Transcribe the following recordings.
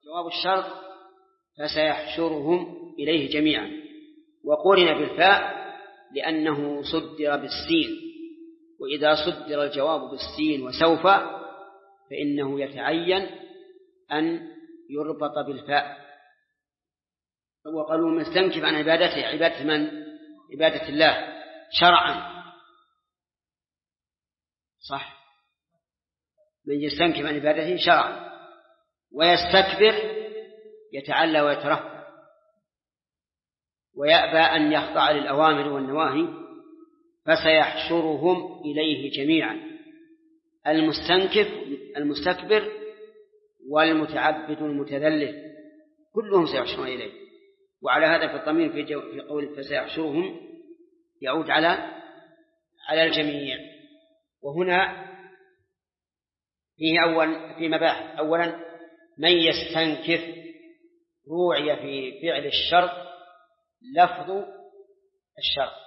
جواب الشرط فسيحشرهم إليه جميعا، وقرن بالفاء لأنه صدر بالسين، وإذا صدر الجواب بالسين وسوف فإنه يتعين أن يربط بالفاء. وقالوا من استنكف عن عبادته، عبادة من؟ عبادة الله شرعا، صح، من يستنكف عن عبادته شرعا، ويستكبر يتعلى ويترفع ويأبى أن يخضع للأوامر والنواهي، فسيحشرهم إليه جميعا، المستكبر والمتعبد المتذلل كلهم سيحشرون إليه. وعلى هذا في الضمير في قول فسيحشرهم يعود على الجميع. وهنا فيه في مباحث. أولا من يستنكف روعي في فعل الشرط لفظ الشرط،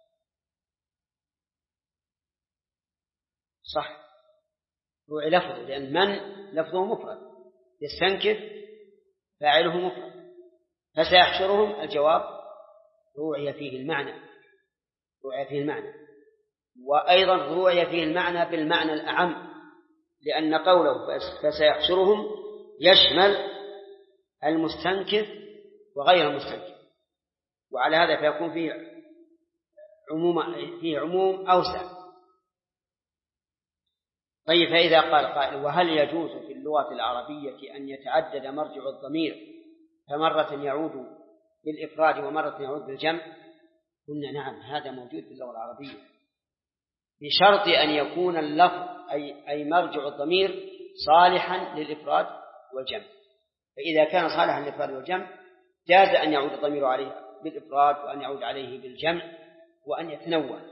صح، روعي لفظه، لأن من لفظه مفرد، يستنكف فاعله مفرد. فسيحشرهم الجواب روعي فيه المعنى، وأيضا روعي فيه المعنى بالمعنى الأعم، لأن قوله فسيحشرهم يشمل المستنكف وغير المستنكف، وعلى هذا فيكون فيه عموم أوسع. طيب، فإذا قال قائل وهل يجوز في اللغة العربية أن يتعدد مرجع الضمير فمرة يعود بالإفراد ومرة يعود بالجمع؟ قلنا نعم، هذا موجود في اللغة العربية بشرط أن يكون اللفظ أي مرجع الضمير صالحا للإفراد والجمع. فإذا كان صالحا للإفراد والجمع جاز أن يعود الضمير عليه بالإفراد وأن يعود عليه بالجمع وأن يتنوع.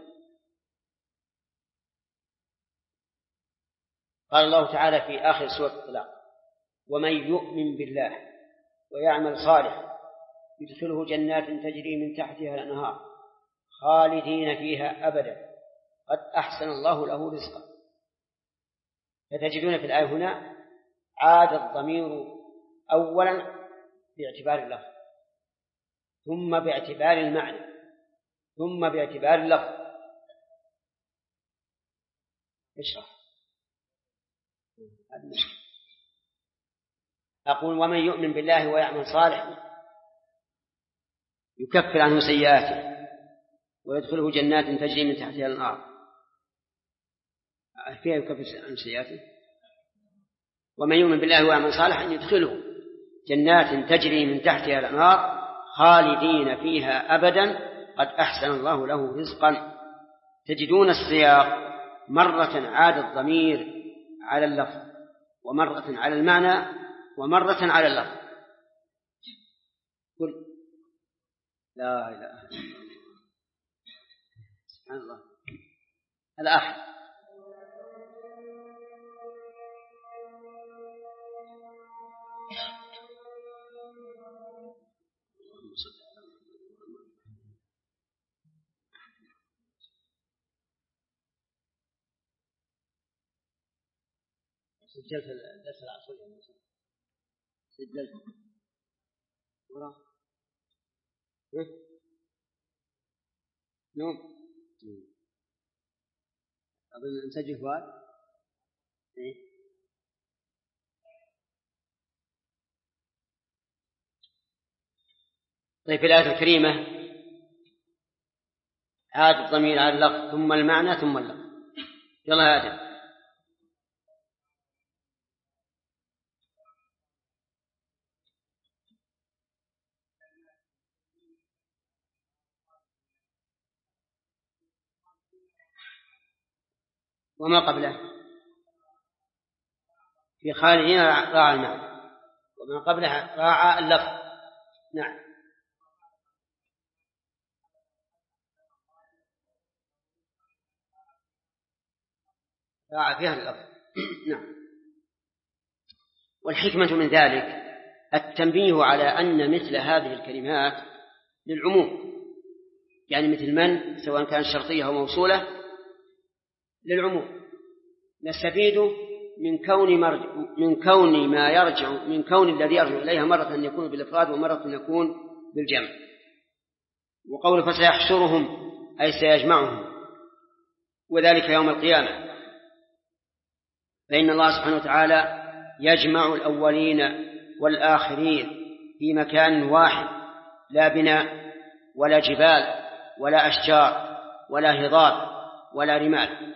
قال الله تعالى في آخر سورة الطلاق ومن يؤمن بالله ويعمل صالحا يدخله جنات تجري من تحتها الأنهار خالدين فيها أبدا قد أحسن الله له رزقا. فتجدون في الآية هنا عاد الضمير أولا باعتبار اللفظ، ثم باعتبار المعنى، ثم باعتبار اللفظ. اشرح. أقول ومن يؤمن بالله ويعمل صالحا يكفر عنه سيئاته ويدخله جنات تجري من تحتها الأنهار، فيها يكفر عنه سيئاته. ومن يؤمن بالله ويعمل صالحا يدخله جنات تجري من تحتها الأنهار خالدين فيها أبدا قد أحسن الله له رزقا. تجدون السياق مرة عاد الضمير على اللفظ، ومرة على المعنى، ومرة على اللفظ. قل لا إله إلا الله. سبحان الله. الآخر سجلت الدرس العصري يا موسى؟ سجلت ورا نوم أظن نسجل فؤاد. طيب، في الآية الكريمة عاد الضمير على اللفظ ثم المعنى ثم اللفظ. يلا يا آدم. وما قبله في خالدين راعى المعنى، وما قبله راعى اللفظ. نعم، راعى فيها اللفظ. نعم. والحكمة من ذلك التنبيه على أن مثل هذه الكلمات للعموم، يعني مثل من سواء كانت شرطية أو موصولة للعموم. نستفيد من كون الذي يرجع إليها مرة يكون بالإفراد ومرة يكون بالجمع. وقول فسيحشرهم أي سيجمعهم، وذلك يوم القيامة، فإن الله سبحانه وتعالى يجمع الأولين والآخرين في مكان واحد، لا بناء ولا جبال ولا أشجار ولا هضاب ولا رمال،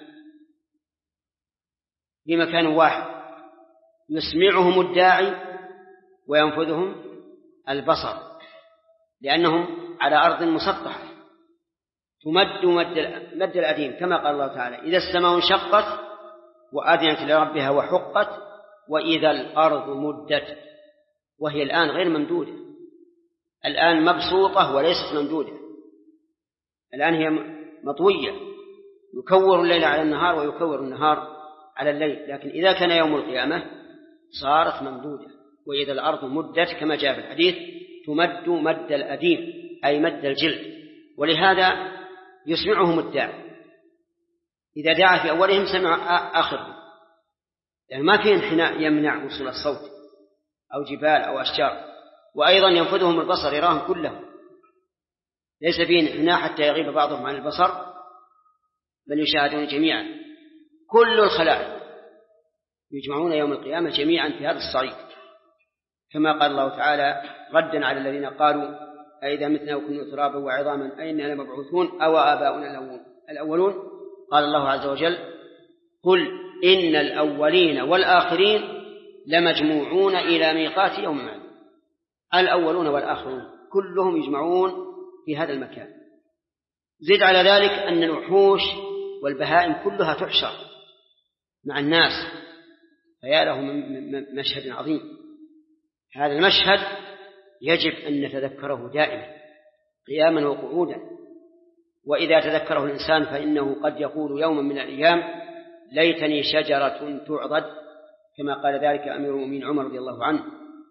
في مكان واحد يسمعهم الداعي وينفذهم البصر، لأنهم على أرض مسطحة تمد مد الأديم، كما قال الله تعالى إذا السماء انشقت وأذنت لربها وحقت وإذا الأرض مدت، وهي الآن غير ممدودة، الآن مبسوطة وليست ممدودة، الآن هي مطوية، يكور الليل على النهار ويكور النهار على الليل، لكن إذا كان يوم القيامة صارت ممدودة. وإذا الأرض مدت كما جاء في الحديث تمد مد الأديم أي مد الجلد، ولهذا يسمعهم الداعي، إذا دعا في أولهم سمع آخرهم، يعني ما في انحناء يمنع وصول الصوت أو جبال أو أشجار. وأيضا ينفذهم البصر يراهم كلهم، ليس فيه انحناء حتى يغيب بعضهم عن البصر، بل يشاهدون جميعا، كل الخلائق يجمعون يوم القيامة جميعا في هذا الصعيد، كما قال الله تعالى ردا على الذين قالوا أئذا متنا وكنا ترابا وعظاما أئنا لمبعوثون أو آباؤنا الأولون. قال الله عز وجل قل إن الأولين والآخرين لمجموعون إلى ميقات يوم معلوم. الأولون والآخرون كلهم يجمعون في هذا المكان. زد على ذلك أن الوحوش والبهائم كلها تحشر مع الناس، فيا له من مشهد عظيم. هذا المشهد يجب أن نتذكره دائما قياما وقعودا، وإذا تذكره الإنسان فإنه قد يقول يوما من الأيام ليتني شجرة تعضد، كما قال ذلك أمير المؤمنين عمر رضي الله عنه.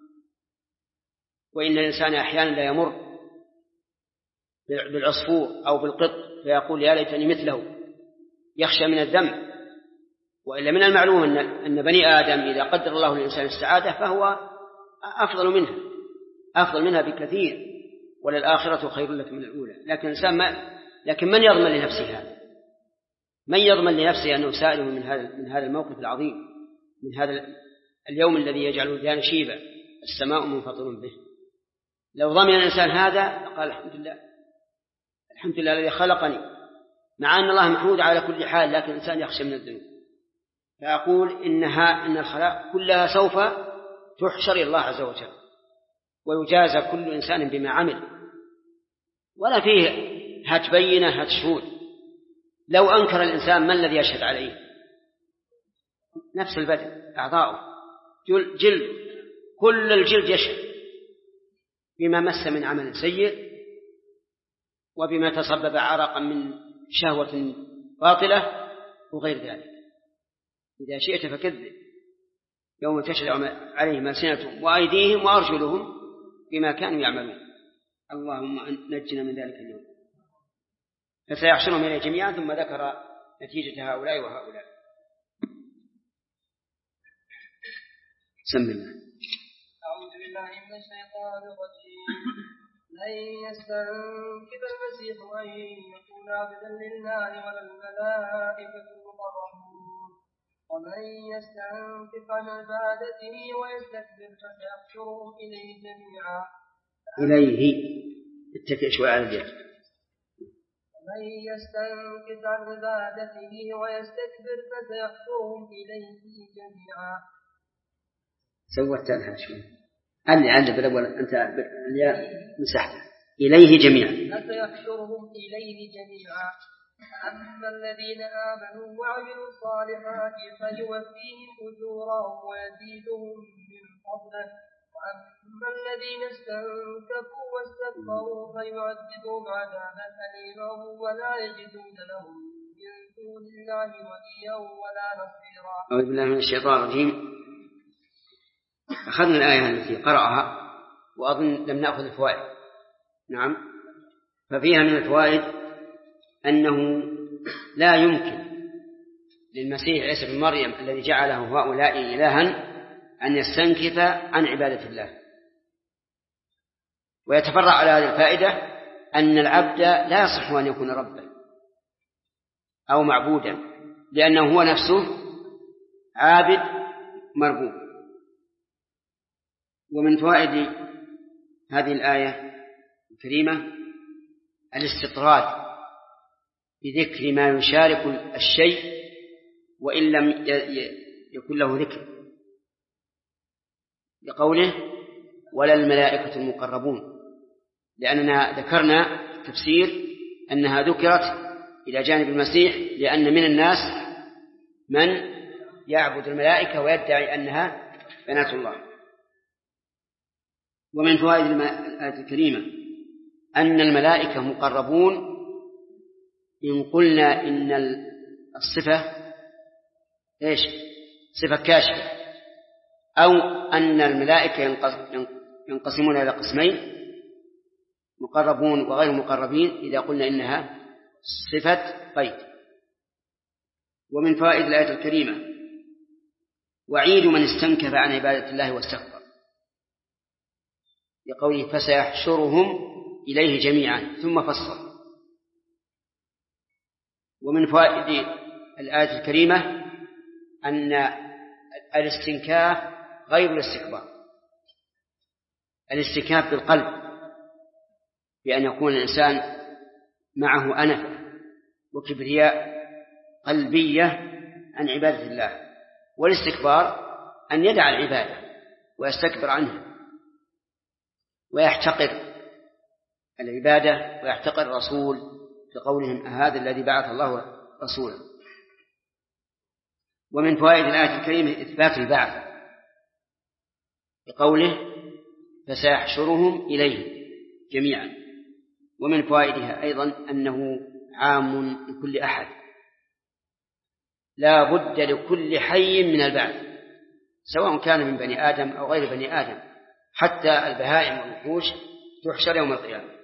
وإن الإنسان أحيانا لا يمر بالعصفور أو بالقط فيقول يا ليتني مثله، يخشى من الذنب. وإلا من المعلوم أن بني آدم إذا قدر الله للإنسان السعادة فهو أفضل منها بكثير، وللآخرة خير لك من الأولى. لكن من يضمن لنفسه هذا؟ من يضمن لنفسه أنه سائل من هذا الموقف العظيم، من هذا اليوم الذي يجعل الوديان شيبا السماء منفطر به؟ لو ضمن الإنسان هذا قال الحمد لله الذي خلقني، مع أن الله محمود على كل حال، لكن الإنسان يخشى من الذنوب. فأقول إن الخلائق كلها سوف تحشر إلى الله عز وجل ويجازى كل إنسان بما عمل، ولا فيه هات بينة هات شهود. لو أنكر الإنسان ما الذي يشهد عليه؟ نفس البدن، أعضاؤه، جلد، كل الجلد يشهد بما مس من عمل سيء وبما تسبب عرقا من شهوة باطلة وغير ذلك. إذا شئت فكذب يوم تشهد عليهم ألسنتهم وأيديهم وأرجلهم بما كانوا يعملون. اللهم نجنا من ذلك اليوم. فسيحشرهم إليه جميعا، ثم ذكر نتيجة هؤلاء وهؤلاء. سم الله. أعوذ بالله من الشيطان الرجيم. لن يستنكف المسيح أن يكون عبدا لله ولا الملائكة المقربون، ومن يستنكف عن عبادته ويستكبر فسيحشرهم إليه جميعا. اتكئ شوي على الجهة. ومن يستنكف عن عبادته ويستكبر فسيحشرهم إليه جميعا. سوت عنها شوي. علّ بالأول أنت الياء مسحتها. إليه جميعا. فسيحشرهم إليه جميعا. أما الذين آمنوا وعملوا الصالحات فيوفيهم أجورهم ويزيدهم من فضله، وأما الذين استنكفوا واستكبروا فيعذبهم عذابا أليما ولا يجدون لهم من دون الله وليا ولا نصيرا. أعوذ بالله من الشيطان الرجيم. أخذنا الآية التي قرأها وأظن لم نأخذ الفوائد. نعم. ففيها من الفوائد أنه لا يمكن للمسيح عيسى بن مريم الذي جعله هؤلاء إلها أن يستنكف عن عبادة الله. ويتفرع على هذه الفائدة أن العبد لا يصح أن يكون ربا أو معبودا، لأنه هو نفسه عابد مربوب. ومن فوائد هذه الآية الكريمة الاستطراد بذكر ما يشارك الشيء وإن لم يكن له ذكر، لقوله ولا الملائكة المقربون، لأننا ذكرنا تفسير أنها ذكرت إلى جانب المسيح لأن من الناس من يعبد الملائكة ويدعي أنها بنات الله. ومن فوائد الآية الكريمة أن الملائكة مقربون إن قلنا إن الصفة إيش؟ صفة كاشفة، أو أن الملائكة ينقسمون إلى قسمين، مقربون وغير مقربين، إذا قلنا إنها صفة قيد. ومن فوائد الآية الكريمة وعيد من استنكف عن عبادة الله واستكبر، لقوله فسيحشرهم إليه جميعا ثم فصل. ومن فوائد الآية الكريمة أن الاستنكاف غير الاستكبار. الاستنكاف بالقلب بأن يكون الإنسان معه أنفة وكبرياء قلبية عن عبادة الله، والاستكبار أن يدع العبادة ويستكبر عنها ويحتقر العبادة ويحتقر الرسول بقولهم هذا الذي بعث الله رسولا. ومن فوائد الآية الكريمة إثبات البعث بقوله فسيحشرهم إليه جميعا. ومن فوائدها أيضا أنه عام لكل أحد، لا بد لكل حي من البعث سواء كان من بني آدم أو غير بني آدم، حتى البهائم والوحوش تحشر يوم القيامة.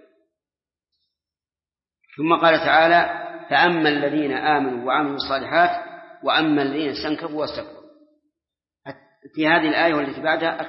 ثم قال تعالى فأما الذين آمنوا وعملوا الصالحات وأما الذين استنكفوا واستكبروا. في هذه الآية والتي بعدها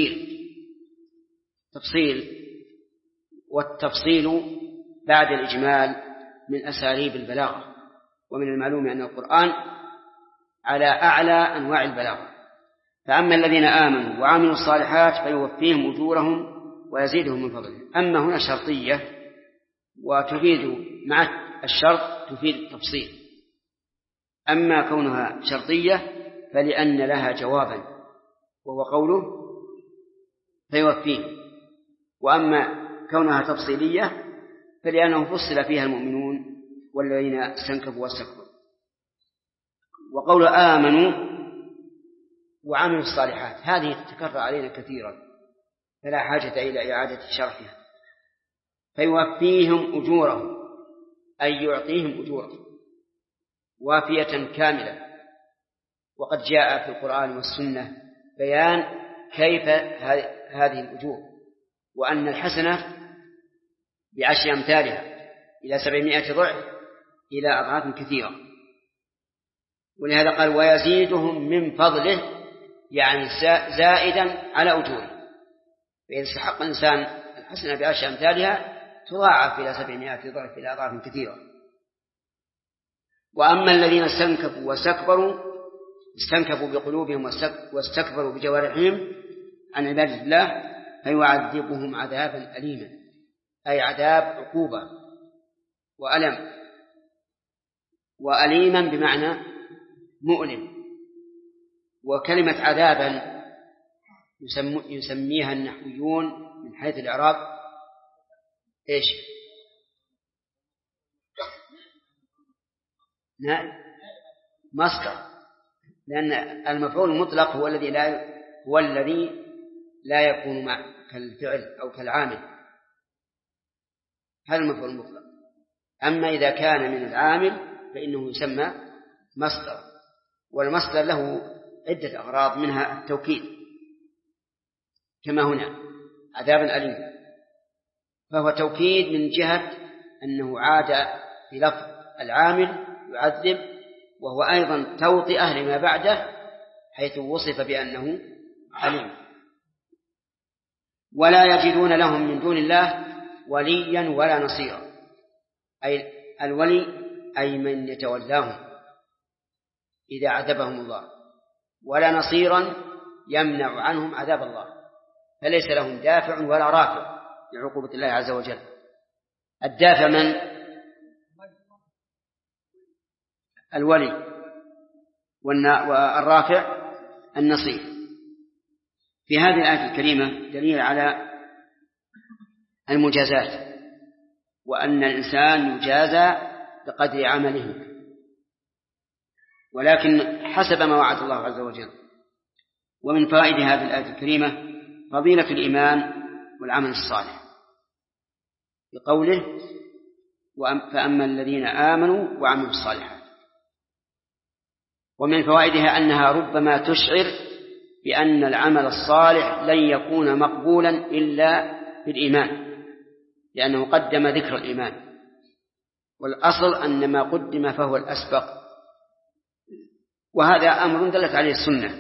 التفصيل، والتفصيل بعد الإجمال من أساليب البلاغة، ومن المعلوم أن القرآن على أعلى أنواع البلاغة. فأما الذين آمنوا وعملوا الصالحات فيوفيهم أجورهم ويزيدهم من فضله. أما هنا شرطية وتفيد مع الشرط تفيد التفصيل. أما كونها شرطية فلأن لها جوابا وهو قوله فيوفيهم، وأما كونها تفصيلية فلأنه فصل فيها المؤمنون والذين استنكفوا واستكبروا. وقول آمنوا وعملوا الصالحات هذه تكرر علينا كثيرا فلا حاجة إلى إعادة شرحها. فيوفيهم أجورهم أي يعطيهم أجورهم وافية كاملة. وقد جاء في القرآن والسنة بيان كيف هذه الأجور، وأن الحسنة ب10 أمثالها إلى 700 ضعف إلى أضعاف كثيرة. ولهذا قال ويزيدهم من فضله، يعني زائدا على أجوره. فإذا استحق إنسان الحسنة ب10 أمثالها تضاعف إلى 700 ضعف إلى أضعاف كثيرة. وأما الذين استنكفوا واستكبروا، استنكفوا بقلوبهم واستكبروا بجوارحهم عن عبادة الله فيعذبهم عذابا أليما، أي عذاب عقوبة وألم. وأليما بمعنى مؤلم. وكلمة عذابا يسميها النحويون من حيث الإعراب إيش؟ مصدر، لأن المفعول المطلق هو الذي لا يكون مع كالفعل أو كالعامل، هذا المفعول المطلق. أما إذا كان من العامل فإنه يسمى مصدر، والمصدر له عدة أغراض منها التوكيد كما هنا عذابا أليما، فهو توكيد من جهة أنه عاد في لفظ العامل يعذب وهو أيضا توطئة لما بعده حيث وصف بأنه عليم. ولا يجدون لهم من دون الله وليا ولا نصيرا، أي الولي أي من يتولاهم إذا عذبهم الله، ولا نصيرا يمنع عنهم عذاب الله، فليس لهم دافع ولا رافع لعقوبة الله عز وجل. الدافع من؟ الولي، والرافع النصير. في هذه الآية الكريمة دليل على المجازات، وأن الإنسان يجازى بقدر عمله، ولكن حسب ما وعد الله عز وجل. ومن فوائد هذه الآية الكريمة فضيلة الإيمان والعمل الصالح بقوله فأما الذين آمنوا وعملوا الصالحات. ومن فوائدها أنها ربما تشعر بأن العمل الصالح لن يكون مقبولا إلا بالإيمان، لأنه قدم ذكر الإيمان، والأصل أن ما قدم فهو الأسبق، وهذا أمر دلت عليه السنة،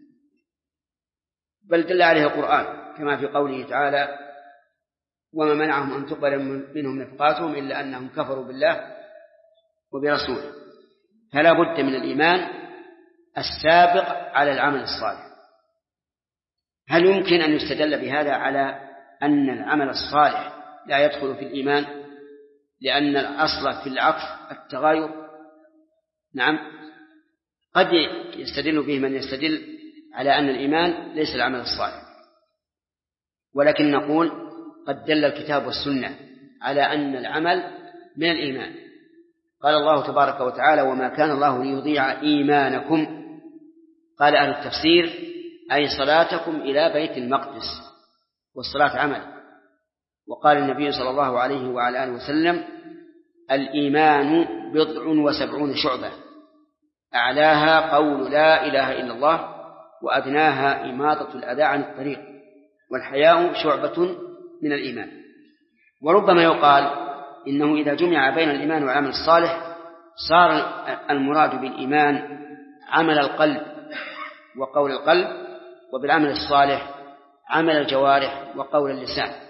بل دل عليه القرآن، كما في قوله تعالى وما منعهم أن تقبل منهم نفقاتهم إلا أنهم كفروا بالله وبرسوله. فلا بد من الإيمان السابق على العمل الصالح. هل يمكن أن يستدل بهذا على أن العمل الصالح لا يدخل في الإيمان لأن الأصل في العطف التغاير؟ نعم، قد يستدل به من يستدل على أن الإيمان ليس العمل الصالح، ولكن نقول قد دل الكتاب والسنة على أن العمل من الإيمان. قال الله تبارك وتعالى وما كان الله ليضيع إيمانكم، قال أهل التفسير أي صلاتكم إلى بيت المقدس، والصلاة عمل. وقال النبي صلى الله عليه وعلى آله وسلم الإيمان 70 شعبة أعلاها قول لا إله إلا الله وأدناها إماطة الأذى عن الطريق والحياء شعبة من الإيمان. وربما يقال إنه إذا جمع بين الإيمان والعمل الصالح صار المراد بالإيمان عمل القلب وقول القلب، وبالعمل الصالح عمل الجوارح وقول اللسان،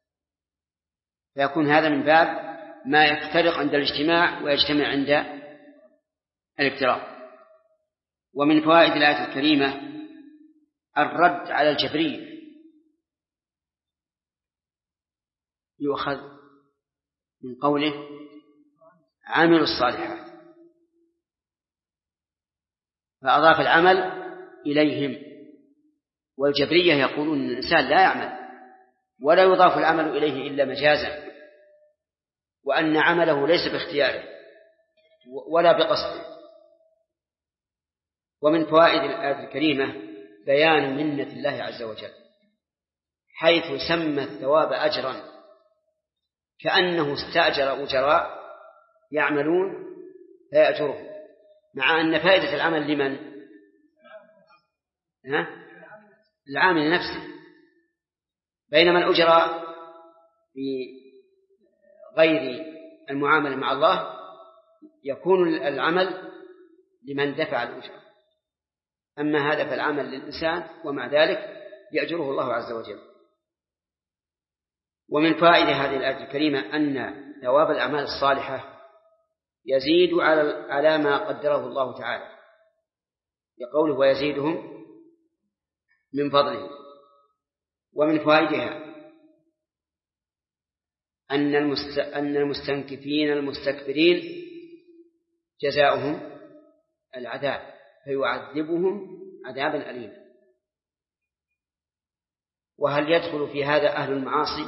فيكون هذا من باب ما يفترق عند الاجتماع ويجتمع عند الافتراق. ومن فوائد الآية الكريمة الرد على الجبرية، يؤخذ من قوله عملوا الصالحات، فأضاف العمل إليهم. والجبرية يقولون أن الإنسان لا يعمل ولا يضاف العمل إليه إلا مجازا، وأن عمله ليس باختياره ولا بقصده. ومن فوائد الآية الكريمة بيان منة الله عز وجل، حيث سمى الثواب أجرا كأنه استأجر أجراء يعملون فيأجرهم، مع أن فائدة العمل لمن؟ العامل نفسه، بينما الأجراء في غير المعاملة مع الله يكون العمل لمن دفع الأجرة، أما هذا فالعمل للإنسان ومع ذلك يأجره الله عز وجل. ومن فائدة هذه الآية الكريمة أن ثواب الأعمال الصالحة يزيد على ما قدره الله تعالى، يقوله ويزيدهم من فضله. ومن فوائدها أن المستنكفين المستكبرين جزاؤهم العذاب فيعذبهم عذابا أليما. وهل يدخل في هذا أهل المعاصي؟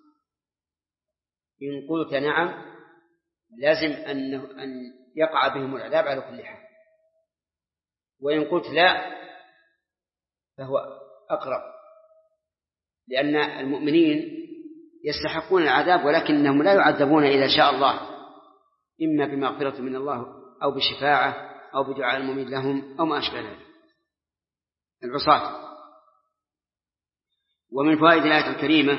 إن قلت نعم لازم أن يقع بهم العذاب على كل حال، وإن قلت لا فهو أقرب، لأن المؤمنين يستحقون العذاب ولكنهم لا يعذبون إذا شاء الله، إما بمغفرة من الله أو بشفاعة أو بدعاء المؤمن لهم أو ما أشبه ذلك العصاة. ومن فوائد الآية الكريمة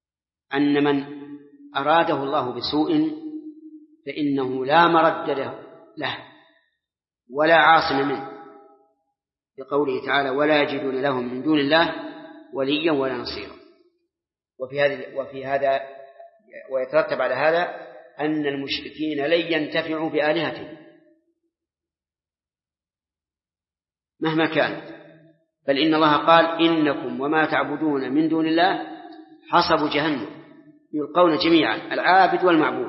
أن من أراده الله بسوء فإنه لا مرد له له ولا عاصم منه، بقوله تعالى ولا يجدون لهم من دون الله وليا ولا نصيرا. وفي هذا ويترتب على هذا أن المشركين لن ينتفعوا بآلهتهم مهما كانت، بل إن الله قال إنكم وما تعبدون من دون الله حصب جهنم يلقون جميعا العابد والمعبود.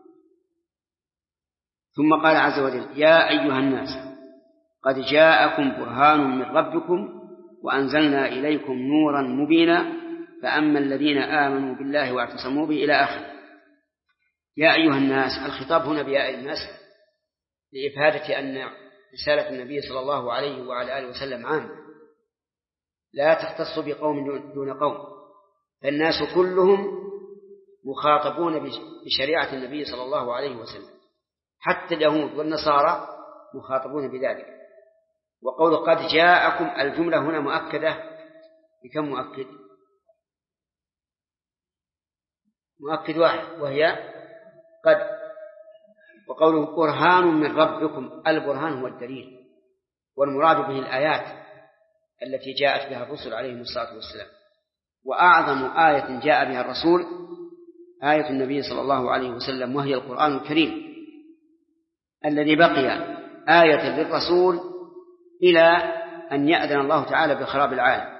ثم قال عز وجل يا أيها الناس قد جاءكم برهان من ربكم وأنزلنا إليكم نورا مبينا فأما الذين آمنوا بالله واعتصموا به إلى آخر. يا أيها الناس، الخطاب هنا بيا أيها الناس لإفادة أن رسالة النبي صلى الله عليه وعلى آله وسلم عامة لا تختص بقوم دون قوم، فالناس كلهم مخاطبون بشريعة النبي صلى الله عليه وسلم، حتى اليهود والنصارى مخاطبون بذلك. وقول قد جاءكم الجملة هنا مؤكدة بكم مؤكد؟ مؤكد واحد وهي قد. وقوله برهان من ربكم، البرهان هو الدليل، والمراد به الآيات التي جاءت بها الرسل عليهم الصلاة والسلام. وأعظم آية جاء بها الرسول آية النبي صلى الله عليه وسلم، وهي القرآن الكريم الذي بقي آية للرسول إلى أن يأذن الله تعالى بخراب العالم.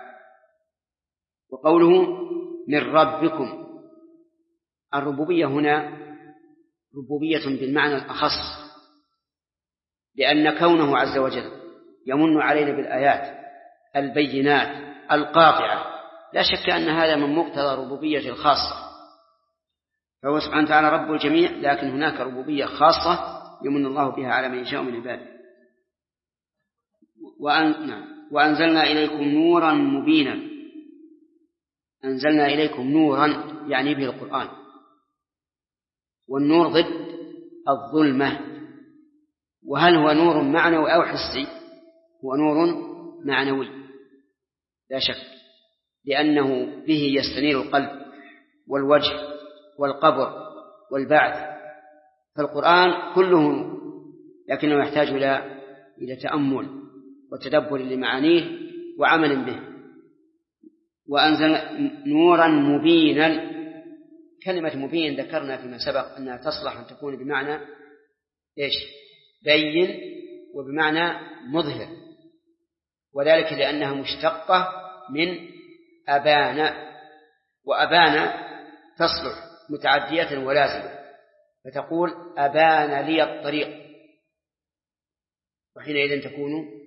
وقوله من ربكم، الربوبية هنا ربوبية بالمعنى الأخص، لأن كونه عز وجل يمن علينا بالآيات البينات القاطعة لا شك أن هذا من مقتضى ربوبية الخاصة، فهو سبحانه وتعالى رب الجميع، لكن هناك ربوبية خاصة يمن الله بها على من يشاء من عباده. وأنزلنا إليكم نورا مبينا، أنزلنا إليكم نورا يعني به القرآن، والنور ضد الظلمة. وهل هو نور معنوي أو حسي؟ هو نور معنوي لا شك، لأنه به يستنير القلب والوجه والقبر والبعث، فالقرآن كله نور، لكنه يحتاج إلى تأمل وتدبر لمعانيه وعمل به. وأنزل نورا مبينا، كلمة مبين ذكرنا فيما سبق أنها تصلح أن تكون بمعنى إيش؟ بين، وبمعنى مظهر، وذلك لأنها مشتقة من أبان، وأبان تصلح متعدية ولازمة، فتقول أبان لي الطريق، وحينئذ تكون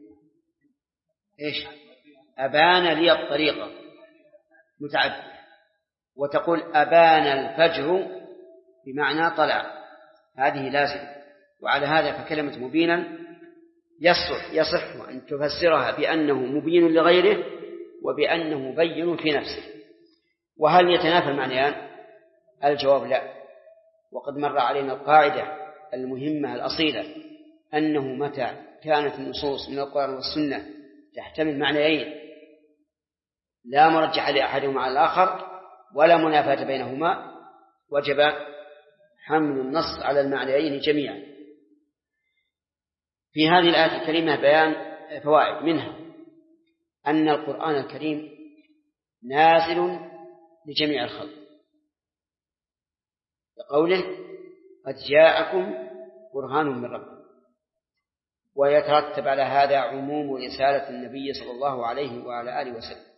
إيش؟ أبان لي الطريق متعدية. وتقول أبان الفجر بمعنى طلع، هذه لازم. وعلى هذا فكلمة مبينا يصح أن تفسرها بأنه مبين لغيره وبأنه مبين في نفسه. وهل يتنافى المعنيان؟ الجواب لا. وقد مر علينا القاعدة المهمة الأصيلة أنه متى كانت النصوص من القرآن والسنة تحتمل معنيين لا مرجح لأحدهما على الآخر ولا منافاة بينهما، وجب حمل النص على المعنيين جميعا. في هذه الآية الكريمة بيان فوائد، منها أن القرآن الكريم نازل لجميع الخلق، لقوله قد جاءكم برهان من ربكم، ويترتب على هذا عموم رسالة النبي صلى الله عليه وعلى آله وسلم.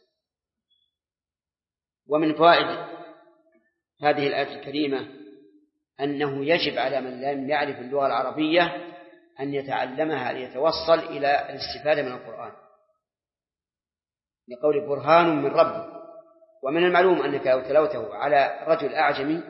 ومن فوائد هذه الآية الكريمة أنه يجب على من لم يعرف اللغة العربية أن يتعلمها ليتوصل إلى الاستفادة من القرآن، لقول برهان من ربك. ومن المعلوم أنك لو تلوته على رجل أعجمي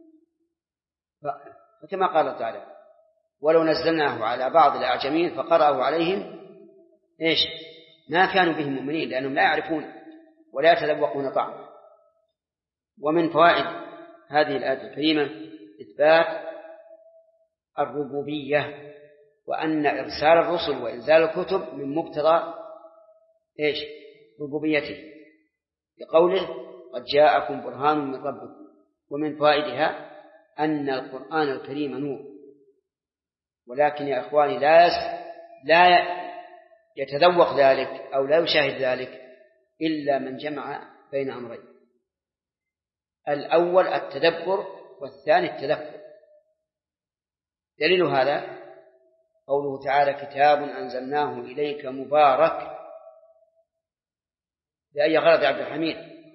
فكما قال تعالى ولو نزلناه على بعض الأعجمين فقرأه عليهم إيش؟ ما كانوا بهم مؤمنين، لأنهم لا يعرفون ولا يتذوقون طعمه. ومن فوائد هذه الآية الكريمة إثبات الربوبية، وأن إرسال الرسل وإنزال الكتب من مقتضى إيش؟ ربوبيته، بقوله قد جاءكم برهان من ربكم. ومن فوائدها أن القرآن الكريم نور، ولكن يا إخواني لا يتذوق ذلك أو لا يشاهد ذلك إلا من جمع بين أمرين: الأول التدبر، والثاني التذكر. دليل هذا قوله تعالى: كتاب أنزلناه إليك مبارك. لأي غرض يا عبد الحميد؟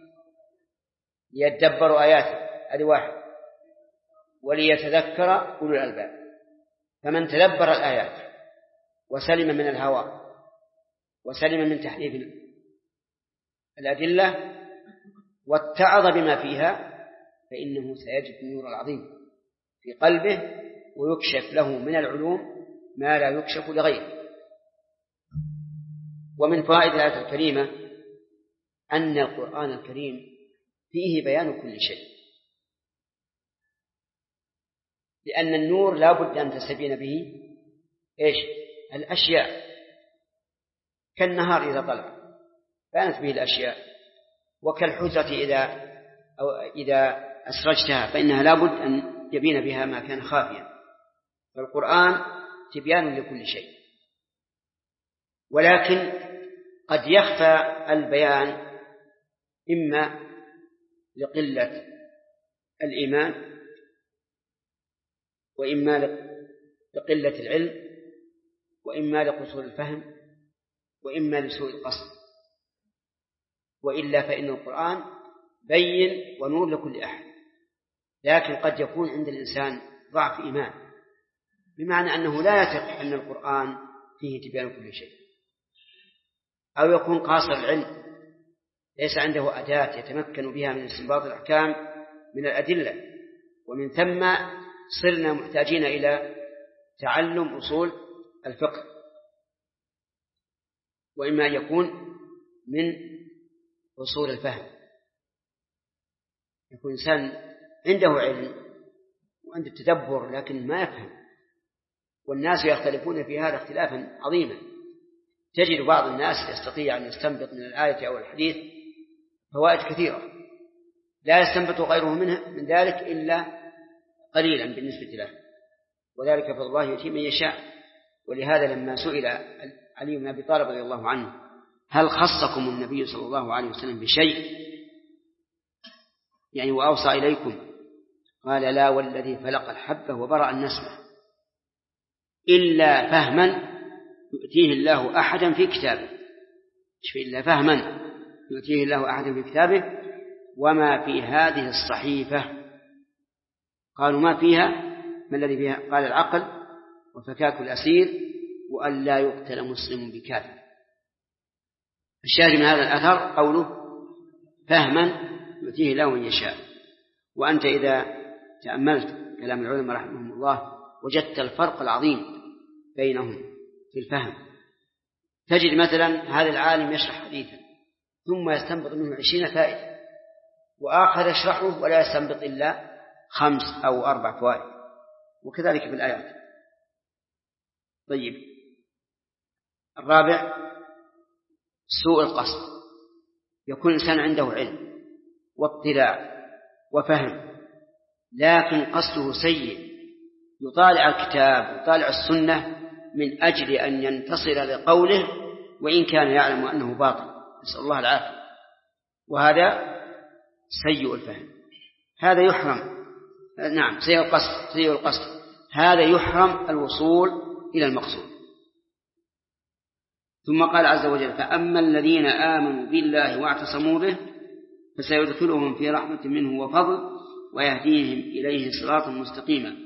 ليدبروا آياته، هذه واحد، وليتذكر أولو الألباب. فمن تدبر الآيات وسلم من الهوى وسلم من تحريف الأدلة واتعظ بما فيها فإنه سيجد النور العظيم في قلبه، ويكشف له من العلوم ما لا يكشف لغيره. ومن فوائد الآية الكريمة أن القرآن الكريم فيه بيان كل شيء، لأن النور لا بد أن تستبين به الأشياء، كالنهار إذا طلع بانت به الأشياء، وكالحجرة إذا أسرجتها فإنها لا بد أن يبين بها ما كان خافيا. فالقرآن تبيان لكل شيء، ولكن قد يخفى البيان إما لقلة الإيمان، وإما لقلة العلم، وإما لقصور الفهم، وإما لسوء القصد. وإلا فإن القرآن بين ونور لكل أحد، لكن قد يكون عند الإنسان ضعف إيمان، بمعنى أنه لا يثق أن القرآن فيه تبيان كل شيء، أو يكون قاصر العلم ليس عنده أداة يتمكن بها من استنباط الأحكام من الأدلة، ومن ثم صرنا محتاجين إلى تعلم أصول الفقه. وإما أن يكون من أصول الفهم، يكون إنسان عنده علم وعنده تدبر لكن ما يفهم، والناس يختلفون في هذا اختلافا عظيما. تجد بعض الناس يستطيع أن يستنبط من الآية أو الحديث فوائد كثيرة لا يستنبط غيره من ذلك إلا قليلا بالنسبة له، وذلك فضل الله يؤتيه من يشاء. ولهذا لما سئل علي بن أبي طالب رضي الله عنه: هل خصكم النبي صلى الله عليه وسلم بشيء يعني وأوصى إليكم؟ قال: لا والذي فلق الحبة وبرأ النسمة، إلا فهما يؤتيه الله أحدا في كتابه. إلا فهما يؤتيه الله أحدا في كتابه، وما في هذه الصحيفة. قالوا: ما فيها؟ ما الذي فيها؟ قال: العقل وفكاك الأسير وأن لا يقتل مسلم بكافر. الشاهد من هذا الأثر قوله: فهما يؤتيه الله من يشاء. وأنت إذا تأملت كلام العلماء رحمهم الله وجدت الفرق العظيم بينهم في الفهم. تجد مثلا هذا العالم يشرح حديثا ثم يستنبط منه 20 فائدة، وآخر يشرحه ولا يستنبط إلا 5 أو 4 فوائد، وكذلك في الآيات. طيب، الرابع سوء القصد. يكون الإنسان عنده علم واطلاع وفهم لكن قصده سيء، يطالع الكتاب ويطالع السنة من أجل أن ينتصر لقوله وإن كان يعلم أنه باطل، نسأل الله العافية. وهذا سيء الفهم، هذا يحرم. نعم، سيء القصد، هذا يحرم الوصول إلى المقصود. ثم قال عز وجل: فأما الذين آمنوا بالله واعتصموا به فسيدخلهم في رحمة منه وفضل ويهديهم إليه صراطا مستقيما.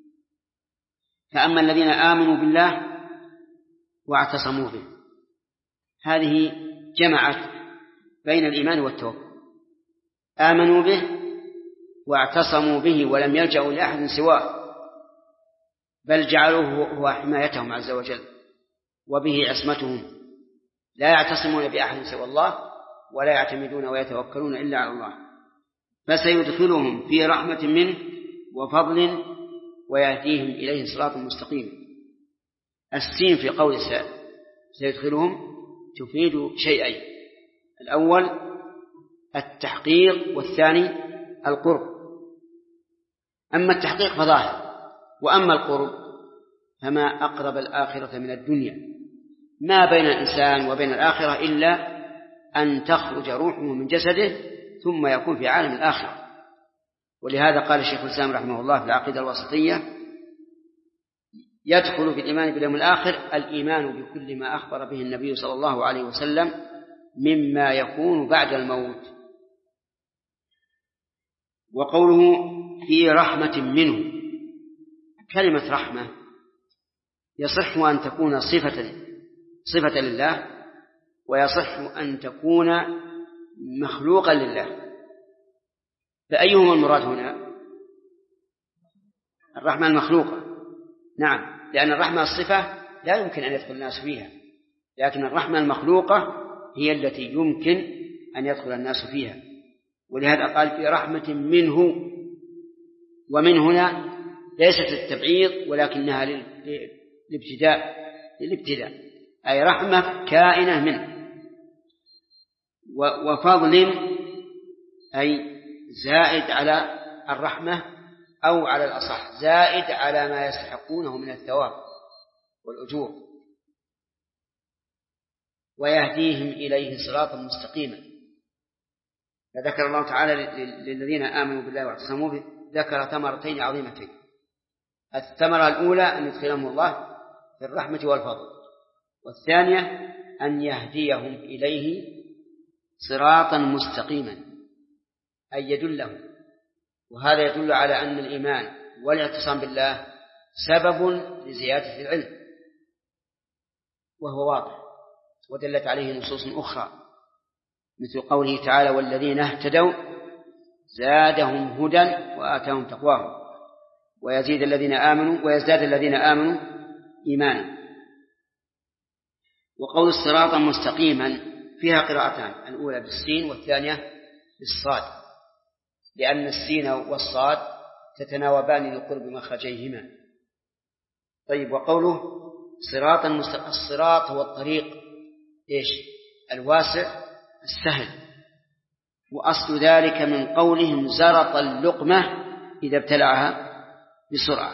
فأما الذين آمنوا بالله واعتصموا به، هذه جمعت بين الإيمان والتوكل. آمنوا به واعتصموا به ولم يلجأوا لأحد سواه، بل جعلوه هو حمايتهم عز وجل وبه عصمتهم، لا يعتصمون بأحد سوى الله ولا يعتمدون ويتوكلون إلا على الله. فسيدخلهم في رحمة منه وفضل ويهديهم إليه صراط مستقيم. السين في قول سيدخلهم تفيد شيئين: الأول التحقيق، والثاني القرب. أما التحقيق فظاهر، وأما القرب فما أقرب الآخرة من الدنيا. ما بين الإنسان وبين الآخرة إلا أن تخرج روحه من جسده ثم يكون في عالم الآخرة. ولهذا قال الشيخ الإسلام رحمه الله في العقيدة الوسطية: يدخل في الإيمان باليوم الآخر الإيمان بكل ما أخبر به النبي صلى الله عليه وسلم مما يكون بعد الموت. وقوله في رحمة منه، كلمة رحمة يصح أن تكون صفة لله، ويصح أن تكون مخلوقا لله. فأيهما المراد هنا؟ الرحمة المخلوقة، نعم، لأن الرحمة الصفة لا يمكن أن يدخل الناس فيها، لكن الرحمة المخلوقة هي التي يمكن أن يدخل الناس فيها. ولهذا قال في رحمة منه، ومن هنا ليست للتبعيض ولكنها للابتداء، أي رحمة كائنة منه. وفضل أي زائد على الرحمة، أو على الأصح زائد على ما يستحقونه من الثواب والأجور. ويهديهم إليه صراطا مستقيما. فذكر الله تعالى للذين آمنوا بالله واعتصموا به ذكر ثمرتين عظيمتين: الثمرة الأولى أن يدخلهم الله في الرحمة والفضل، والثانية أن يهديهم إليه صراطا مستقيما، أي يدلهم. وهذا يدل على أن الإيمان والاعتصام بالله سبب لزيادة العلم، وهو واضح، ودلت عليه نصوص أخرى مثل قوله تعالى: والذين اهتدوا زادهم هدى وآتاهم تقواهم ويزداد الذين آمنوا إيمانا. وقول صراطا مستقيما فيها قراءتان: الأولى بالسين والثانية بالصاد، لأن السين والصاد تتناوبان لقرب مخرجيهما. طيب، وقوله صراطا الصراط هو الطريق الواسع السهل، وأصل ذلك من قولهم زرط اللقمة إذا ابتلعها بسرعة،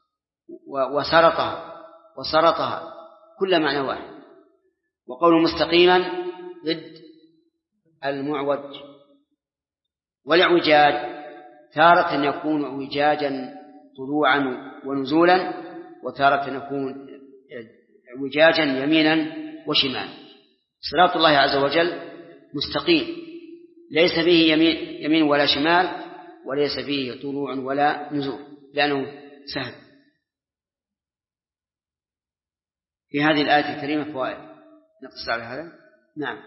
وسرطها كل معنى واحد. وقوله مستقيما ضد المعوج. والإعوجاج تارة يكون اعوجاجا طلوعا ونزولا، وتارة يكون اعوجاجا يمينا وشمالا. صراط الله عز وجل مستقيم، ليس فيه يمين ولا شمال، وليس فيه طلوع ولا نزول، لأنه سهل. في هذه الآية الكريمة فوائد نقص على هذا. نعم.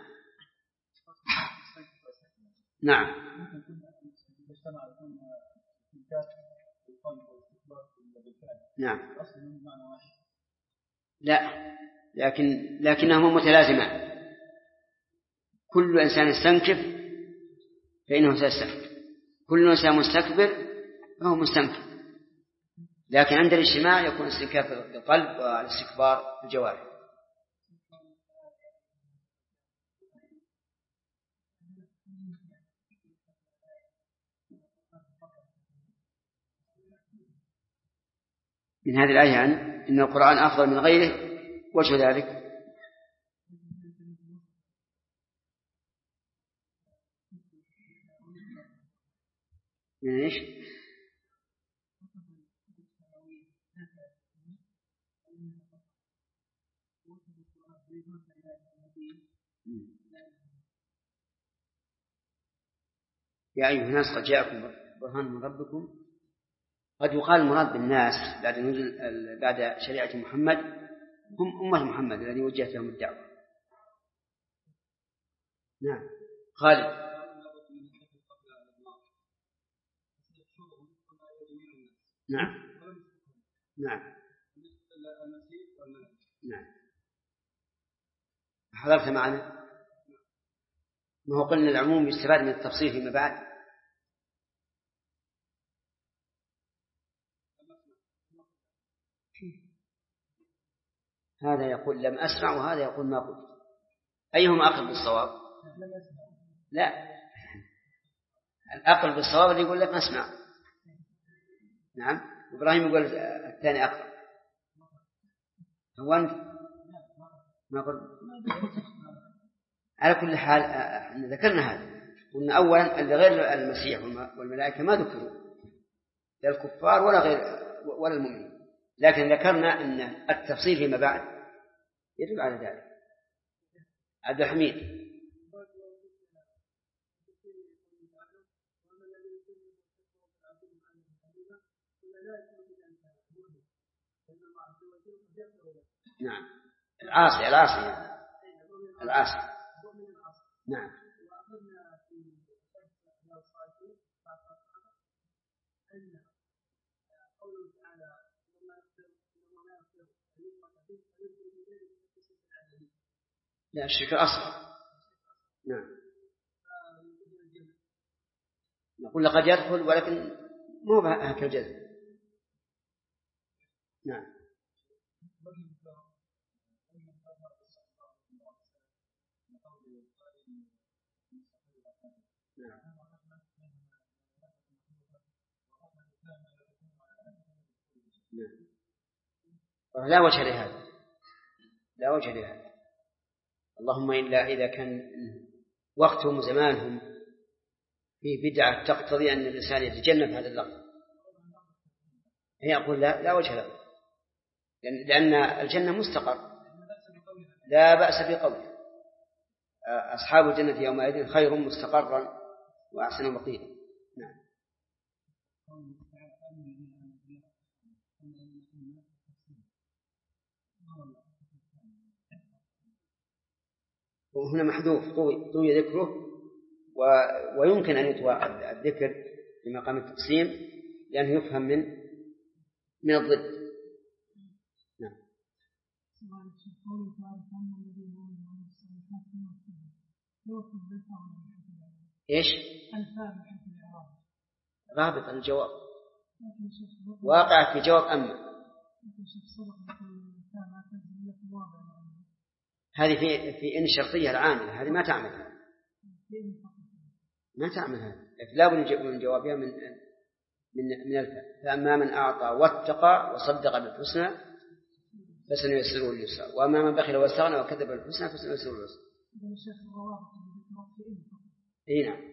لا، لكنهما متلازمان. كل إنسان يستنكف فإنه سيستنكف، كل إنسان مستكبر فهو مستنكف، لكن عند الاجتماع يكون استنكاف في القلب والاستكبار في الجوارح. من هذه الآية إن القرآن أفضل من غيره، وجه ذلك من إيش؟ يا أيها الناس قد جاءكم برهان من ربكم. قد يقال المراد بالناس بعد شريعة محمد هم أمة محمد الذي وجهت لهم الدعوة. نعم. خالد. نعم. حضرت معنا؟ ما هو قلنا العموم يستفاد من التفصيل فيما بعد. هذا يقول لم أسمع، وهذا يقول ما قلت. أيهما أقرب بالصواب؟ لا، الأقرب بالصواب اللي يقول لم أسمع. نعم. إبراهيم يقول الثاني أقرب. هو أنت ما قلت. على كل حال ذكرنا هذا، قلنا أولا اللي غير المسيح والملائكة ما ذكروا، لا الكفار ولا المؤمنين، لكن ذكرنا أن التفصيل فيما بعد يدل على ذلك. عبد الحميد. نعم العاصي نعم. لا الشرك الأصغر. نعم نقول لقد يدخل ولكن مو بهذا الجزم. نعم لا وجه لهذا، لا وجه لهذا، اللهم إلا إذا كان وقتهم وزمانهم في بدعة تقتضي أن الإنسان يتجنب هذا اللفظ، هي أقول لا وجه له، لأن الجنة مستقر لا بأس بقول أصحاب الجنة يومئذ خير مستقرا وأحسن مقيلا. نعم. وهنا محذوف طوي ذكره، ويمكن أن يطوى الذكر في مقام التقسيم لأنه يفهم من الضد. نعم. إيش؟ رابط الجواب واقع في جواب أما هذه في إن الشرطية العاملة، هذه ما تعمل هذا، لا بد من جوابها من الفاء. فأما من أعطى واتقى وصدق بالحسنى فسنيسره لليسرى، وأما من بخل واستغنى وكذب بالحسنى فسنيسره لليسرى. نعم.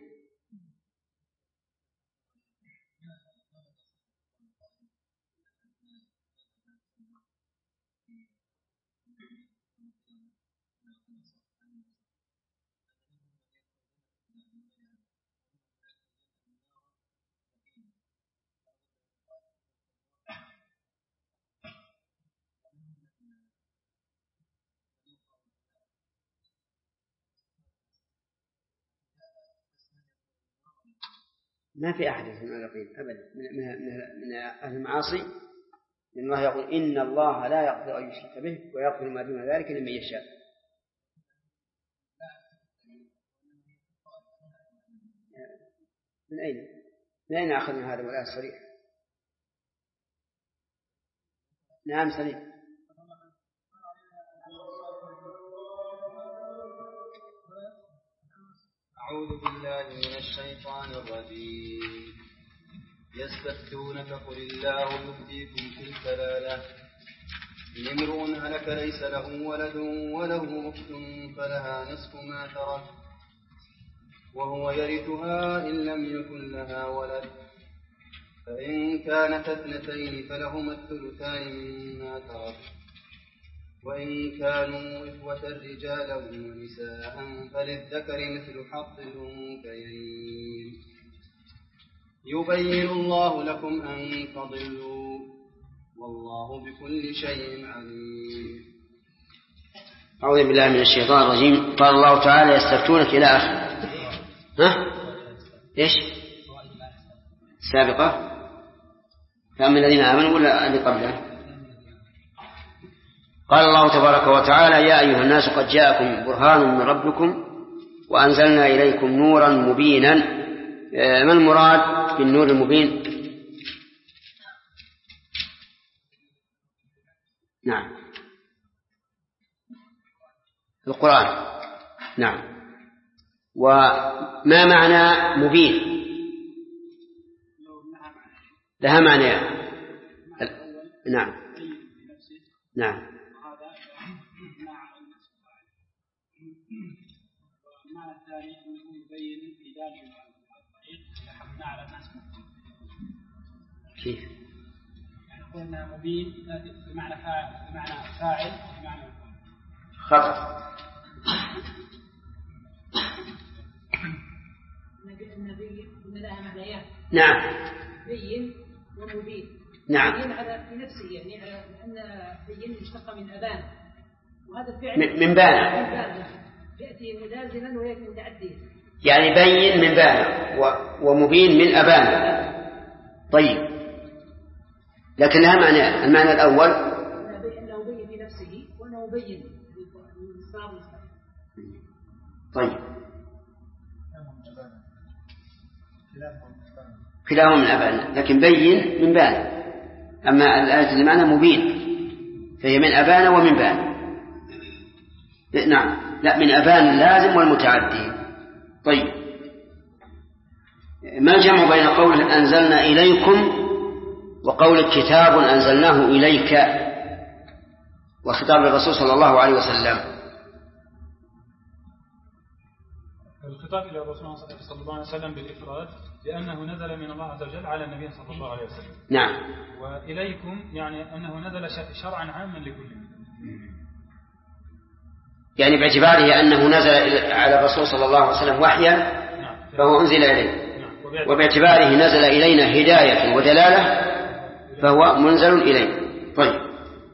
ما في أحد من المنافقين أبدا من أهل المعاصي، لأن الله يقول إن الله لا يغفر أن يشرك به ويغفر ما دون ذلك لمن يشاء. من أين أخذنا هذا والآية صريح؟ نعم سليم. أعوذ بالله من الشيطان الرجيم. يستفتونك قل الله يفتيكم في الكلالة إن امرؤ هلك ليس له ولد وله أخت فلها نصف ما ترك وهو يرثها إن لم يكن لها ولد، فإن كانت اثنتين فلهما الثلثان مما ترك، وإن كانوا إخوة رجالا ونساء فللذكر مثل حظ الأنثيين، يبين الله لكم أن تضلوا والله بكل شيء عليم. أعوذ بالله من الشيطان الرجيم. قال الله تعالى يستفتونك إلى آخر. إيش السابقة؟ فأما الذين آمنوا ولا اللي قبله؟ قال الله تبارك وتعالى يا أيها الناس قد جاءكم برهان من ربكم وأنزلنا إليكم نورا مبينا. ما المراد بالنور المبين؟ نعم القرآن. نعم. وما معنى مبين؟ لها معنى. نعم المعنى الثاني أنه يبين إدانة الطريق لحملنا على الناس. كيف؟ يعني قلنا مبين بمعنى فاعل بمعنى خطأ. النبي إن لها معنيات. نعم. بين ومبين. نعم. بين على في نفسه يعني أن بين مشتق من أبان وهذا الفعل من بان يأتي ملازما ويأتي متعديا. يعني بين من بان ومبين من أبان. طيب لكن لها معنى. المعنى الأول أنه بين في نفسه وأنه بين بالصار. طيب كلاهما من أبان لكن بين من بان. أما الآية اللي معنى مبين فهي من أبان ومن بان. نعم لا من أبان اللازم والمتعدي. طيب ما الجمع بين قوله أنزلنا إليكم وقول كتاب أنزلناه إليك وخطاب الرسول صلى الله عليه وسلم؟ الخطاب إلى الرسول صلى الله عليه وسلم بالإفراد لأنه نزل من الله عز وجل على النبي صلى الله عليه وسلم. نعم. وإليكم يعني أنه نزل شرعا عاما لكل. يعني باعتباره أنه نزل على الرسول صلى الله عليه وسلم وحيا فهو أنزل إليه. وباعتباره نزل إلينا هداية ودلالة فهو منزل إليه. طيب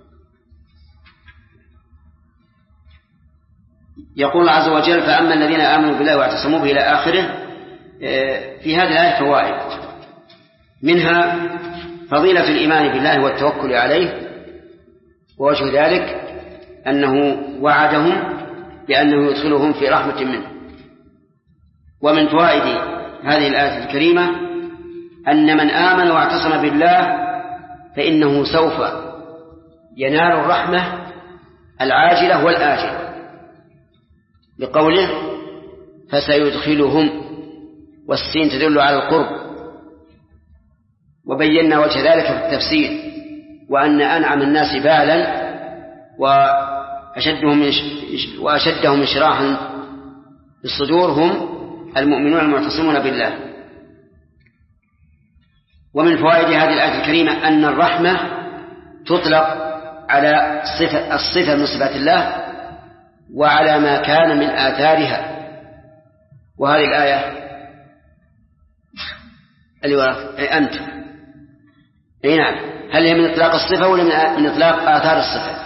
يقول الله عز وجل فأما الذين آمنوا بالله واعتصموا به إلى آخره. في هذه الآية فوائد منها فضيلة الإيمان بالله والتوكل عليه ووجه ذلك أنه وعدهم بأنه يدخلهم في رحمة منه. ومن فوائد هذه الآية الكريمة أن من آمن واعتصم بالله فإنه سوف ينال الرحمة العاجلة والآجلة لقوله فسيدخلهم والسين تدل على القرب. وبينا وجه ذلك في التفسير وأن أنعم الناس بالا وأشدهم انشراحا بالصدور هم المؤمنون المعتصمون بالله. ومن فوائد هذه الآية الكريمة أن الرحمة تطلق على الصفة من صفات الله وعلى ما كان من آثارها. وهذه الآية اللي وراء أنت أي نعم هل هي من إطلاق الصفة ولا من إطلاق آثار الصفة؟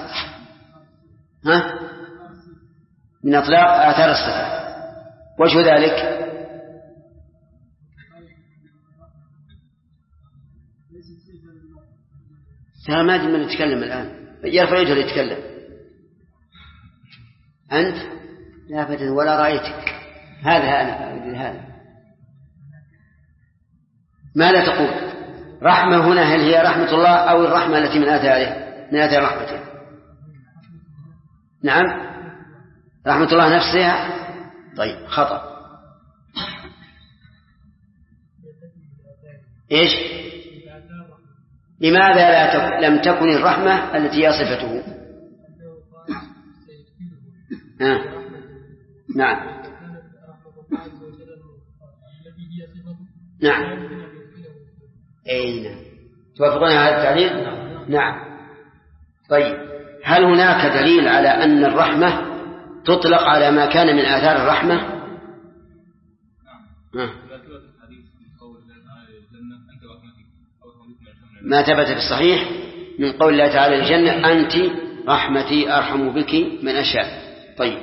من إطلاق آثار الصفة. وجه ذلك ما أدري من يتكلم الآن. يرفع يده ليتكلم. أنت لا أبدا ولا رأيتك. هذا هذا ماذا تقول؟ رحمة هنا هل هي رحمة الله أو الرحمة التي من آثار رحمته؟ نعم رحمة الله نفسها. طيب خطأ. إيش؟ لماذا لم تكن الرحمة التي هي صفته؟ نعم نعم أين توافقون هذا التعليل؟ نعم. طيب هل هناك دليل على أن الرحمة تطلق على ما كان من آثار الرحمة؟ ما ثبت في الصحيح من قول الله تعالى الجنة أنت رحمتي أرحم بك من أشاء. طيب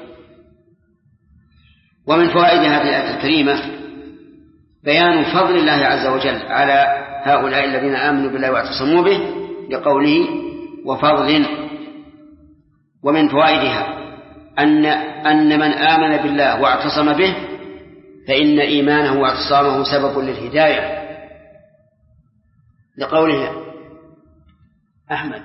ومن فوائد هذه الآية الكريمة بيان فضل الله عز وجل على هؤلاء الذين آمنوا بالله واعتصموا به لقوله وفضل. ومن فوائدها أن من آمن بالله واعتصم به فإن إيمانه واعتصامه سبب للهداية لقوله أحمد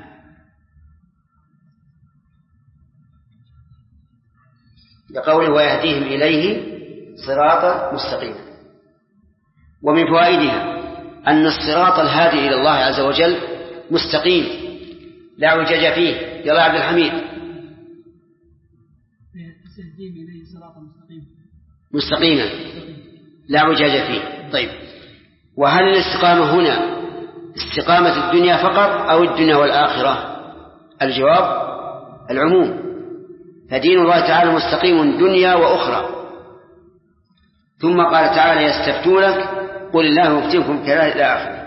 لقوله ويهديهم إليه صراطا مستقيما. ومن فوائدها أن الصراط الهادي إلى الله عز وجل مستقيم لا اعوجاج فيه. يا عبد الحميد مستقيما لا وجاج فيه. طيب، وهل الاستقامة هنا استقامة الدنيا فقط أو الدنيا والآخرة؟ الجواب العموم، فدين الله تعالى مستقيم دنيا وأخرى. ثم قال تعالى يستفتونك قل الله يفتيكم كلام إلى آخره.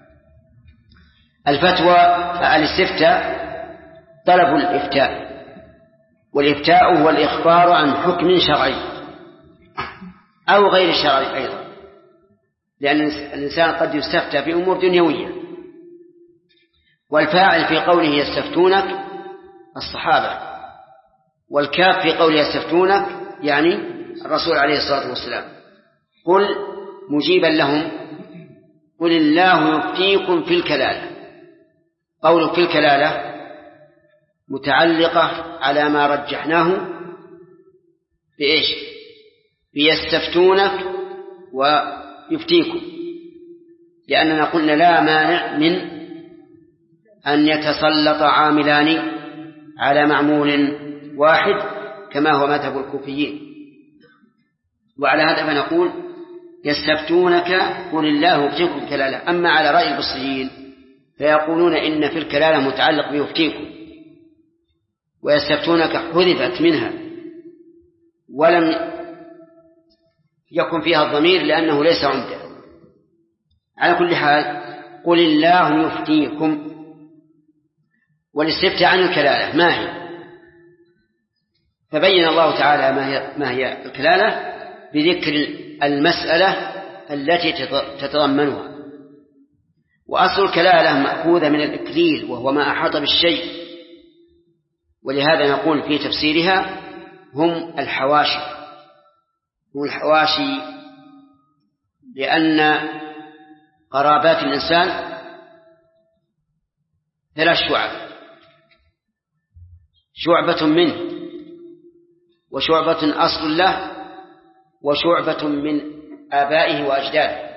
الفتوى الاستفتاء طلب الإفتاء، والإفتاء هو الإخبار عن حكم شرعي أو غير شرعي أيضا، لأن الإنسان قد يستفتى في أمور دنيوية. والفاعل في قوله يستفتونك الصحابة، والكاف في قوله يستفتونك يعني الرسول عليه الصلاة والسلام. قل مجيبا لهم قل الله يفتيكم في الكلالة. قول في الكلالة متعلقة على ما رجحناه بإيش؟ بيستفتونك ويفتيكم، لأننا قلنا لا مانع من أن يتسلط عاملان على معمول واحد كما هو مذهب الكوفيين. وعلى هذا فنقول يستفتونك قل الله يفتيكم الكلالة. أما على رأي البصريين فيقولون إن في الكلالة متعلق بيفتيكم، ويستفتونك حذفت منها ولم يكن فيها الضمير لأنه ليس عمدا. على كل حال قل الله يفتيكم. والاستفتاء عن الكلالة ما هي؟ فبين الله تعالى ما هي الكلالة بذكر المسألة التي تتضمنها. وأصل الكلالة مأخوذة من الإكليل وهو ما أحاط بالشيء، ولهذا نقول في تفسيرها هم الحواشي. هم الحواشي لأن قرابات الإنسان 3 شعب: شعبة منه، وشعبة أصل له، وشعبة من آبائه وأجداده.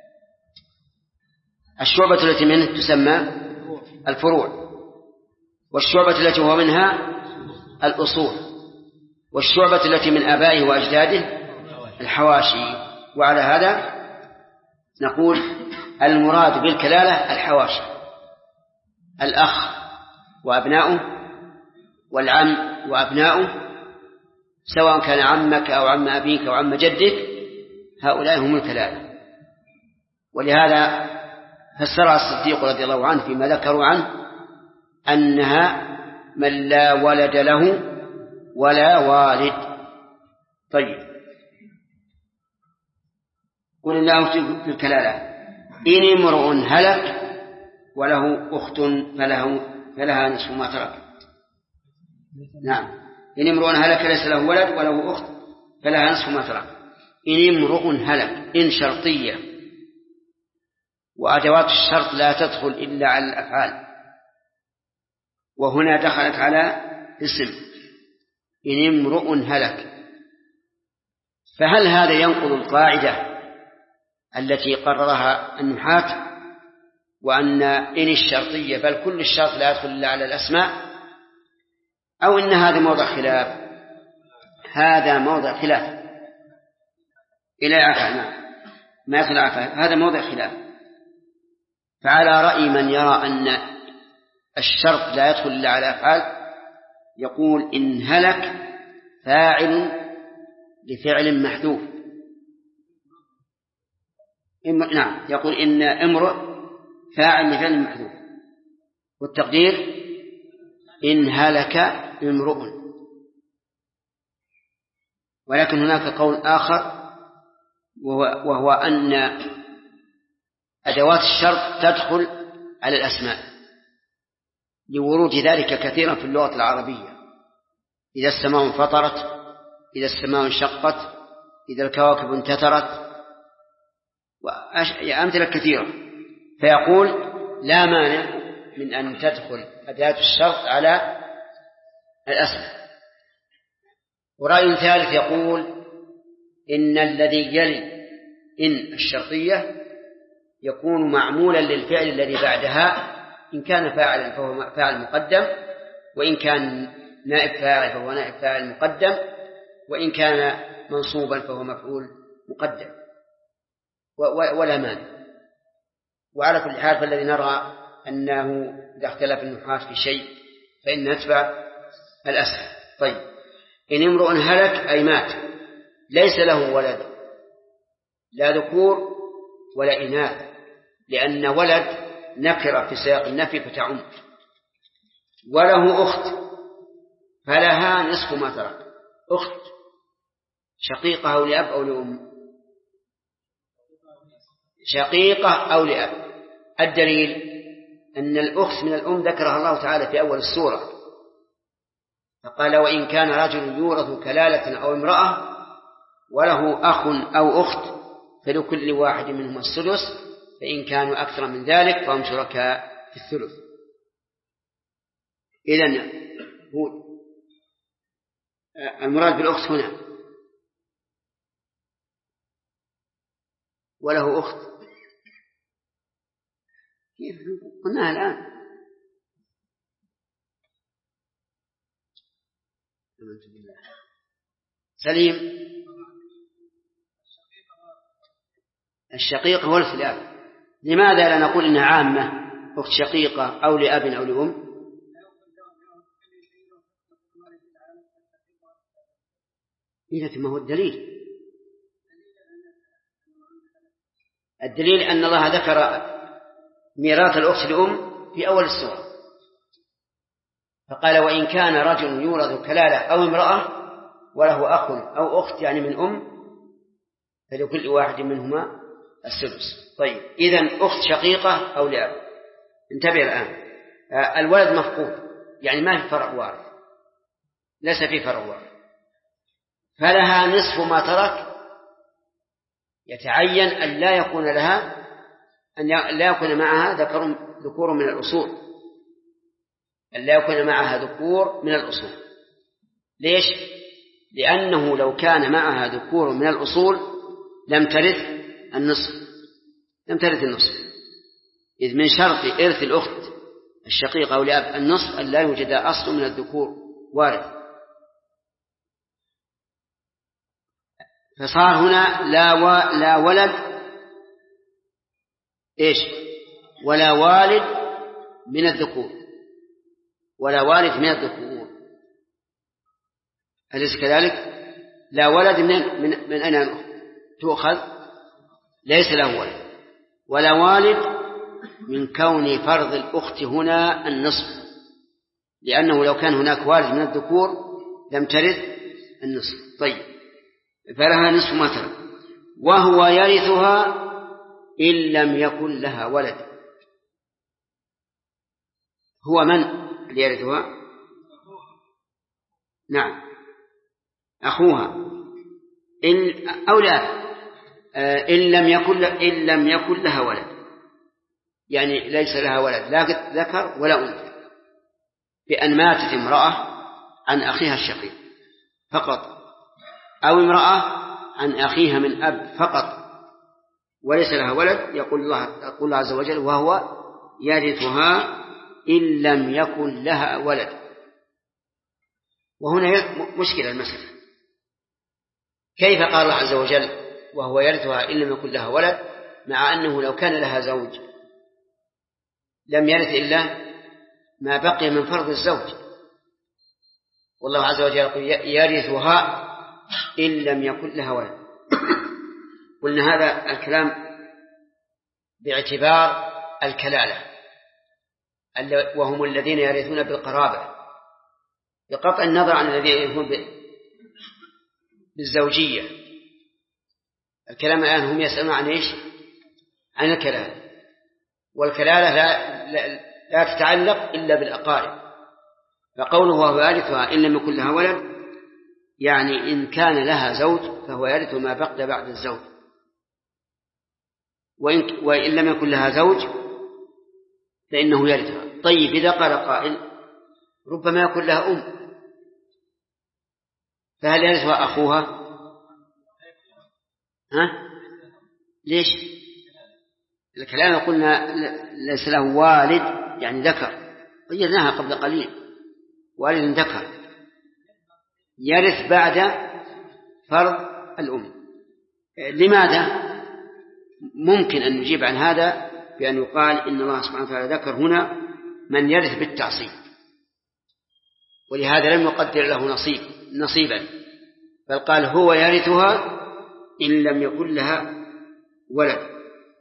الشعبة التي منه تسمى الفروع، والشعبة التي هو منها الأصول، والشعبة التي من آبائه وأجداده الحواشي. وعلى هذا نقول المراد بالكلالة الحواشي: الأخ وأبناؤه، والعم وأبناؤه، سواء كان عمك أو عم أبيك أو عم جدك، هؤلاء هم الكلالة. ولهذا فسرها الصديق رضي الله عنه فيما ذكروا عنه أنها من لا ولد له ولا والد. طيب، قل الله في الكلالة إن امرؤ هلك وله أخت فلها نصف ما ترك. نعم، إن امرؤ هلك ليس له ولد وله أخت فلها نصف ما ترك. إن امرؤ هلك، إن شرطية، وأدوات الشرط لا تدخل إلا على الأفعال، وهنا دخلت على اسم إن امرؤ هلك. فهل هذا ينقض القاعدة التي قررها النحاة وأن إن الشرطية بل كل الشرط لا يدخل إلا على الأسماء، أو إن هذا موضع خلاف؟ هذا موضع خلاف إلى عفا، ما يدخل عفا، هذا موضع خلاف. فعلى رأي من يرى أن الشرط لا يدخل إلا على أفعال يقول إن هلك فاعل لفعل محذوف. نعم، يقول إن امرؤ فاعل لفعل محذوف، والتقدير إن هلك امرؤ. ولكن هناك قول آخر وهو أن أدوات الشرط تدخل على الأسماء لورود ذلك كثيرا في اللغة العربية: إذا السماء انفطرت، إذا السماء انشقت، إذا الكواكب انتثرت، وأمثلة كثيرة. فيقول لا مانع من أن تدخل أدوات الشرط على الأسماء. ورأي ثالث يقول إن الذي يلي إن الشرطية يكون معمولا للفعل الذي بعدها، إن كان فاعلا فهو فاعل مقدم، وإن كان نائب فاعل فهو نائب فاعل مقدم، وإن كان منصوبا فهو مفعول مقدم ولا مانع. وعلى كل حال فالذي نرى أنه إذا اختلف النحاة في شيء فإن نتبع الأسهل. طيب إن امرؤ هلك أي مات ليس له ولد لا ذكور ولا إناث، لأن ولد نكرة في سياق النفي فتعم. وله أخت فلها نصف ما ترك، أخت شقيقة أو لأب أو لأم، شقيقة أو لأب. الدليل أن الأخت من الأم ذكرها الله تعالى في أول السورة، فقال وإن كان رجل يورث كلالة أو امرأة وله أخ أو أخت فلكل واحد منهما السدس فإن كانوا أكثر من ذلك فهم شركاء في الثلث. إذن المراد بالأخت هنا وله أخت كيف قلناها الآن؟ سليم. الشقيق هو الخلاف. لماذا لا نقول إنها عامة أخت شقيقة أو لأب أو لأم؟ إذا ما هو الدليل؟ الدليل أن الله ذكر ميراث الأخت لأم في أول السورة، فقال وإن كان رجل يورث كلالة أو امرأة وله أخ أو أخت يعني من أم فلكل واحد منهما السدس. طيب إذن أخت شقيقة أو لأب. انتبه الآن، الولد مفقود يعني ما في فرع وارث، ليس في فرع وارث، فلها نصف ما ترك. يتعين أن لا يكون لها أن لا يكون معها ذكور من الأصول، أن لا يكون معها ذكور من الأصول. ليش؟ لأنه لو كان معها ذكور من الأصول لم ترث النصف، إذ من شرط إرث الأخت الشقيقة أو لأب النصف أن لا يوجد أصل من الذكور وارث. فصار هنا لا ولد إيش ولا والد من الذكور، ولا والد من الذكور، أليس كذلك؟ لا ولد من أين تؤخذ؟ ليس له ولد. ولا والد من كون فرض الأخت هنا النصف، لأنه لو كان هناك والد من الذكور لم ترث النصف. طيب فلها نصف ما ترك وهو يرثها إن لم يكن لها ولد. هو من اللي يرثها؟ نعم أخوها أو لا، إن لم يكن لها ولد، يعني ليس لها ولد لا ذكر ولا أنثى، بأن ماتت امرأة عن أخيها الشقيق فقط، أو امرأة عن أخيها من أب فقط وليس لها ولد، يقول الله عز وجل وهو يرثها إن لم يكن لها ولد. وهنا مشكلة المسألة، كيف قال الله عز وجل وهو يرثها إن لم يكن لها ولد، مع أنه لو كان لها زوج لم يرث إلا ما بقي من فرض الزوج، والله عز وجل يقول يرثها إن لم يكن لها ولد. قلنا هذا الكلام باعتبار الكلالة وهم الذين يرثون بالقرابة، بقطع النظر عن الذين يرثون بالزوجية. الكلام الآن هم يسألون عن إيش؟ عن الكلالة، والكلالة لا تتعلق إلا بالأقارب. فقوله وهو يرثها إن لم يكن لها ولد يعني إن كان لها زوج فهو يرث ما بقي بعد الزوج، وإن لم يكن لها زوج فإنه يرثها. طيب إذا قال قائل ربما يكون لها أم، فهل يرثها أخوها؟ ليش؟ الكلام قلنا ليس له والد يعني ذكر، غيرناها قبل قليل والد ذكر يرث بعد فرض الأم. لماذا؟ ممكن أن نجيب عن هذا بأن يقال إن الله سبحانه وتعالى ذكر هنا من يرث بالتعصيب، ولهذا لم يقدر له نصيبا، بل قال هو يرثها إن لم يكن لها ولد.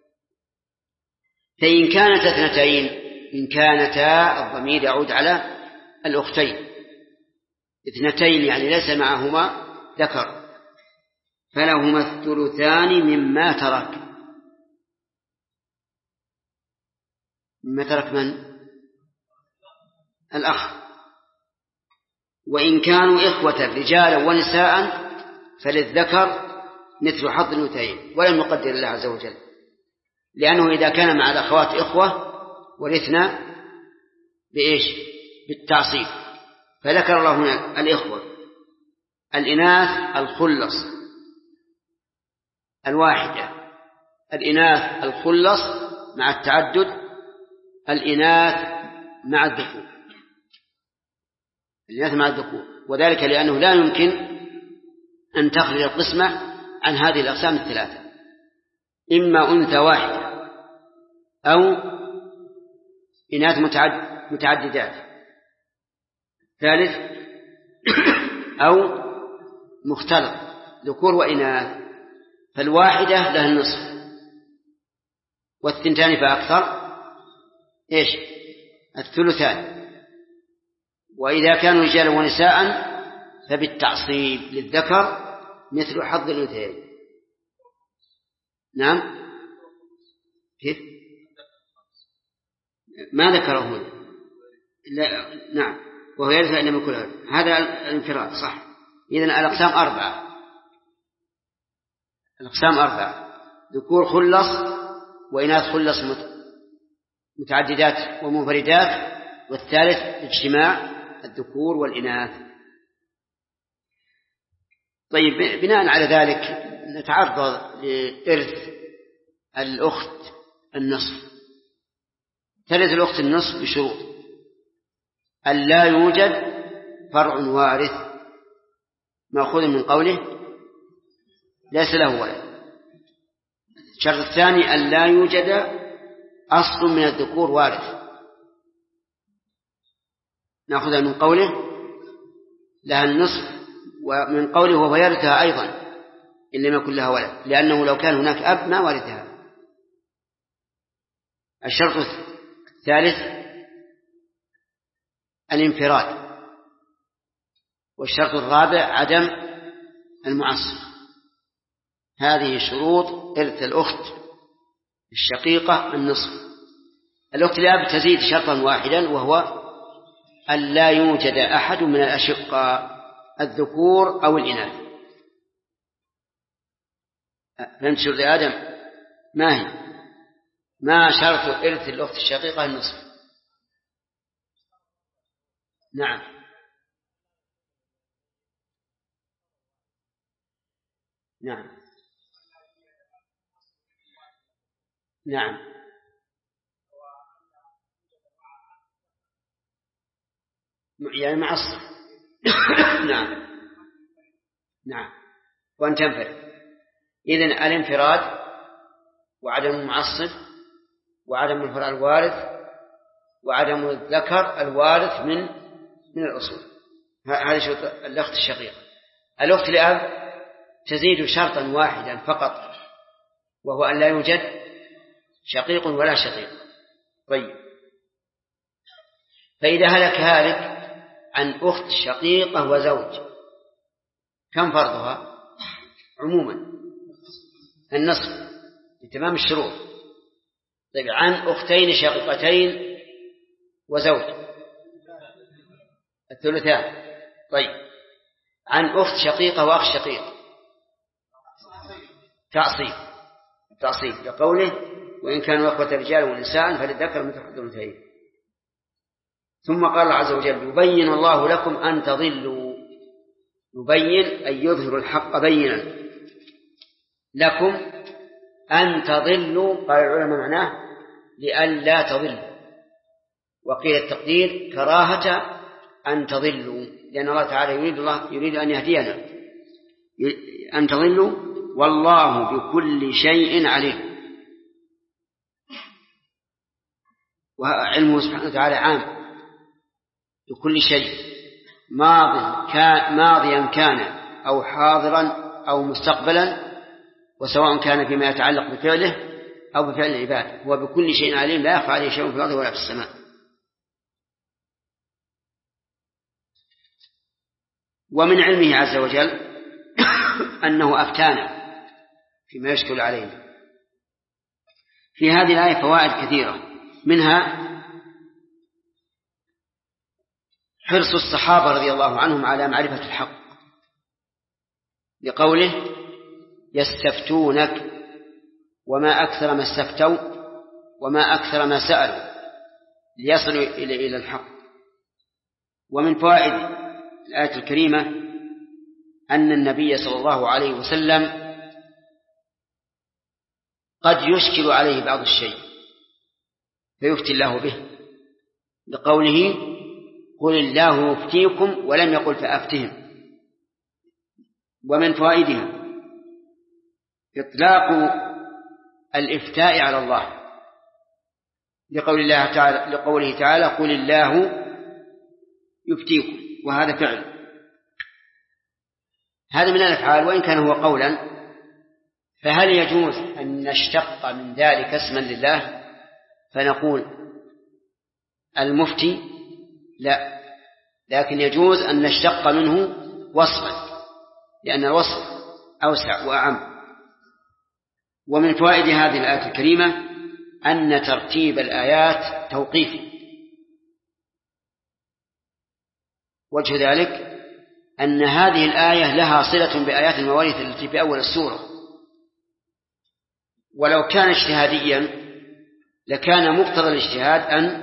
فإن كانت اثنتين، إن كانتا الضمير يعود على الأختين، اثنتين يعني ليس معهما ذكر، فلهما الثلثان مما ترك. مما ترك من؟ الأخ. وإن كانوا إخوة رجالا ونساء فللذكر مثل حظ الأنثيين، ولم يقدر الله عز وجل، لأنه إذا كان مع الأخوات إخوة ورثنا بإيش؟ بالتعصيب، فذكر الله هنا الإخوة. الإناث الخلص الواحدة، الإناث الخلص مع التعدد، الإناث مع الذكور، الإناث مع الذكور، وذلك لأنه لا يمكن أن تخرج القسمة عن هذه الأقسام الثلاثة، إما أنثى واحدة أو إناث متعددات، ثالث أو مختلط ذكور وإناث، فالواحدة لها النصف، والثنتان فأكثر إيش؟ الثلثان. وإذا كانوا رجالا ونساء فبالتعصيب للذكر مثل حظ الأنثيين. نعم، كيف؟ ما ذكره هنا. نعم، وهو يرث إن لم يكن هذا الانفراد صح. إذن الأقسام أربعة، ذكور خلص وإناث خلص متعددات ومنفردات، والثالث اجتماع الذكور والإناث. طيب، بناء على ذلك نتعرض لإرث الأخت النصف. ترث الأخت النصف بشروط: أن لا يوجد فرع وارث مأخوذ من قوله ليس له ولد. الشرط الثاني أن لا يوجد أصل من الذكور وارث، نأخذها من قوله لها النصف، ومن قوله وهو يرثها أيضا إن لم يكن لها ولد، لأنه لو كان هناك أب ما ورثها. الشرط الثالث الانفراد، والشرط الرابع عدم المعصب. هذه شروط إرث الأخت الشقيقة النصف. الأخت الأب تزيد شرطا واحدا، وهو أن لا يوجد أحد من الأشقاء الذكور أو الإناث. فهمت شرط آدم؟ ما هي؟ ما شرط إرث الأخت الشقيقة النصف؟ نعم، نعم، نعم، يعني معصب. نعم، نعم، وأن تنفرد. إذن الانفراد وعدم المعصب وعدم الفرع الوارث وعدم الذكر الوارث من الأصول، هذه شروط الأخت الشقيقة. الأخت لأب تزيد شرطا واحدا فقط، وهو أن لا يوجد شقيق ولا شقيق. طيب، فإذا هلك هالك عن أخت شقيقة وزوج كم فرضها؟ عموما النصف لتمام الشروط. طيب، عن أختين شقيقتين وزوج الثلثان. طيب، عن أخت شقيقة وأخ شقيق تعصيب لقوله وإن كانوا أخوة رجال ونساء فللذكر مثل حظ الأنثيين. ثم قال الله عز وجل يبين الله لكم أن تضلوا. يبين أن يظهر الحق بينا لكم أن تضلوا. قال العلماء معناه لئلا تضلوا، وقيل التقدير كراهة أن تضلوا، لأن الله تعالى يريد أن يهدينا، أن تضلوا والله بكل شيء عليم. وعلمه سبحانه وتعالى عام بكل شيء، ماضيا كان أو حاضرا أو مستقبلا، وسواء كان فيما يتعلق بفعله أو بفعل العباد، هو بكل شيء عليم لا يخفى عليه شيء في الأرض ولا في السماء. ومن علمه عز وجل أنه أفتانا فيما يشكل علينا. في هذه الآية فوائد كثيرة، منها حرص الصحابة رضي الله عنهم على معرفة الحق، لقوله يستفتونك وما أكثر ما استفتوا وما أكثر ما سألوا ليصلوا إلى الحق. ومن فوائد الآية الكريمة أن النبي صلى الله عليه وسلم قد يشكل عليه بعض الشيء فيفتي الله به، لقوله قل الله يفتيكم ولم يقل فأفتهم. ومن فوائدها إطلاق الإفتاء على الله، لقوله تعالى قل الله يفتيكم، وهذا فعل، هذا من الأفعال وإن كان هو قولا. فهل يجوز أن نشتق من ذلك اسما لله فنقول المفتي؟ لا، لكن يجوز أن نشتق منه وصفا، لأن الوصف أوسع وأعم. ومن فوائد هذه الآية الكريمة أن ترتيب الآيات توقيفي. وجه ذلك أن هذه الآية لها صلة بآيات المواريث التي في أول السورة، ولو كان اجتهاديا لكان مقتضى الاجتهاد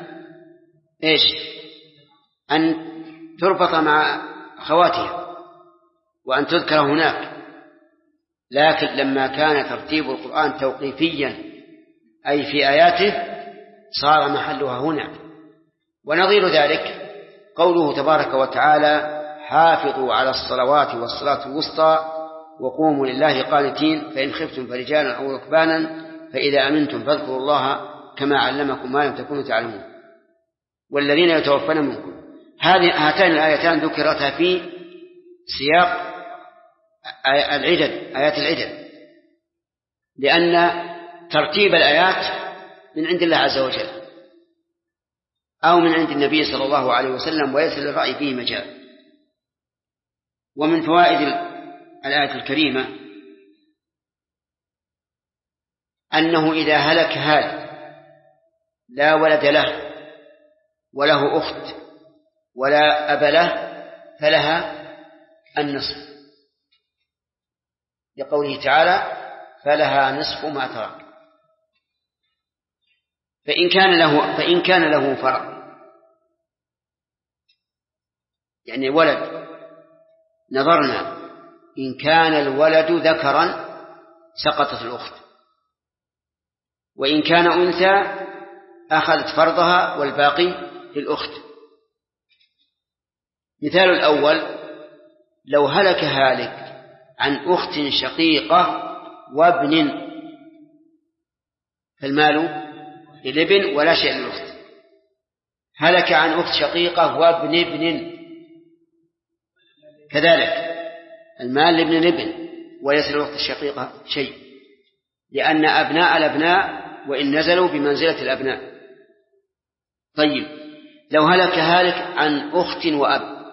أن تربط مع أخواتها وأن تذكر هناك، لكن لما كان ترتيب القرآن توقيفيا أي في آياته صار محلها هنا. ونظير ذلك قوله تبارك وتعالى حافظوا على الصلوات والصلاة الوسطى وقوموا لله قانتين فإن خفتم فرجالا أو ركبانا فإذا أمنتم فاذكروا الله كما علمكم ما لم تكونوا تعلمون والذين يتوفون منكم. هاتان الآيتان ذكرتا في سياق آيات العدد، لأن ترتيب الآيات من عند الله عز وجل أو من عند النبي صلى الله عليه وسلم، وليس للرأي فيه مجال. ومن فوائد الآية الكريمة أنه إذا هلك هالك لا ولد له وله أخت ولا أب له فلها النصف، لقوله تعالى فلها نصف ما ترك. فإن كان له فرع يعني ولد، نظرنا إن كان الولد ذكرا سقطت الأخت، وإن كان أنثى أخذت فرضها والباقي للأخت. مثال الأول لو هلك هالك عن أخت شقيقة وابن فالمال للابن ولا شيء للأخت. هلك عن أخت شقيقة وابن ابن كذلك المال لابن الابن وليس للأخت الشقيقة شيء، لأن أبناء الأبناء وإن نزلوا بمنزلة الأبناء. طيب لو هلك هالك عن أخت وأب،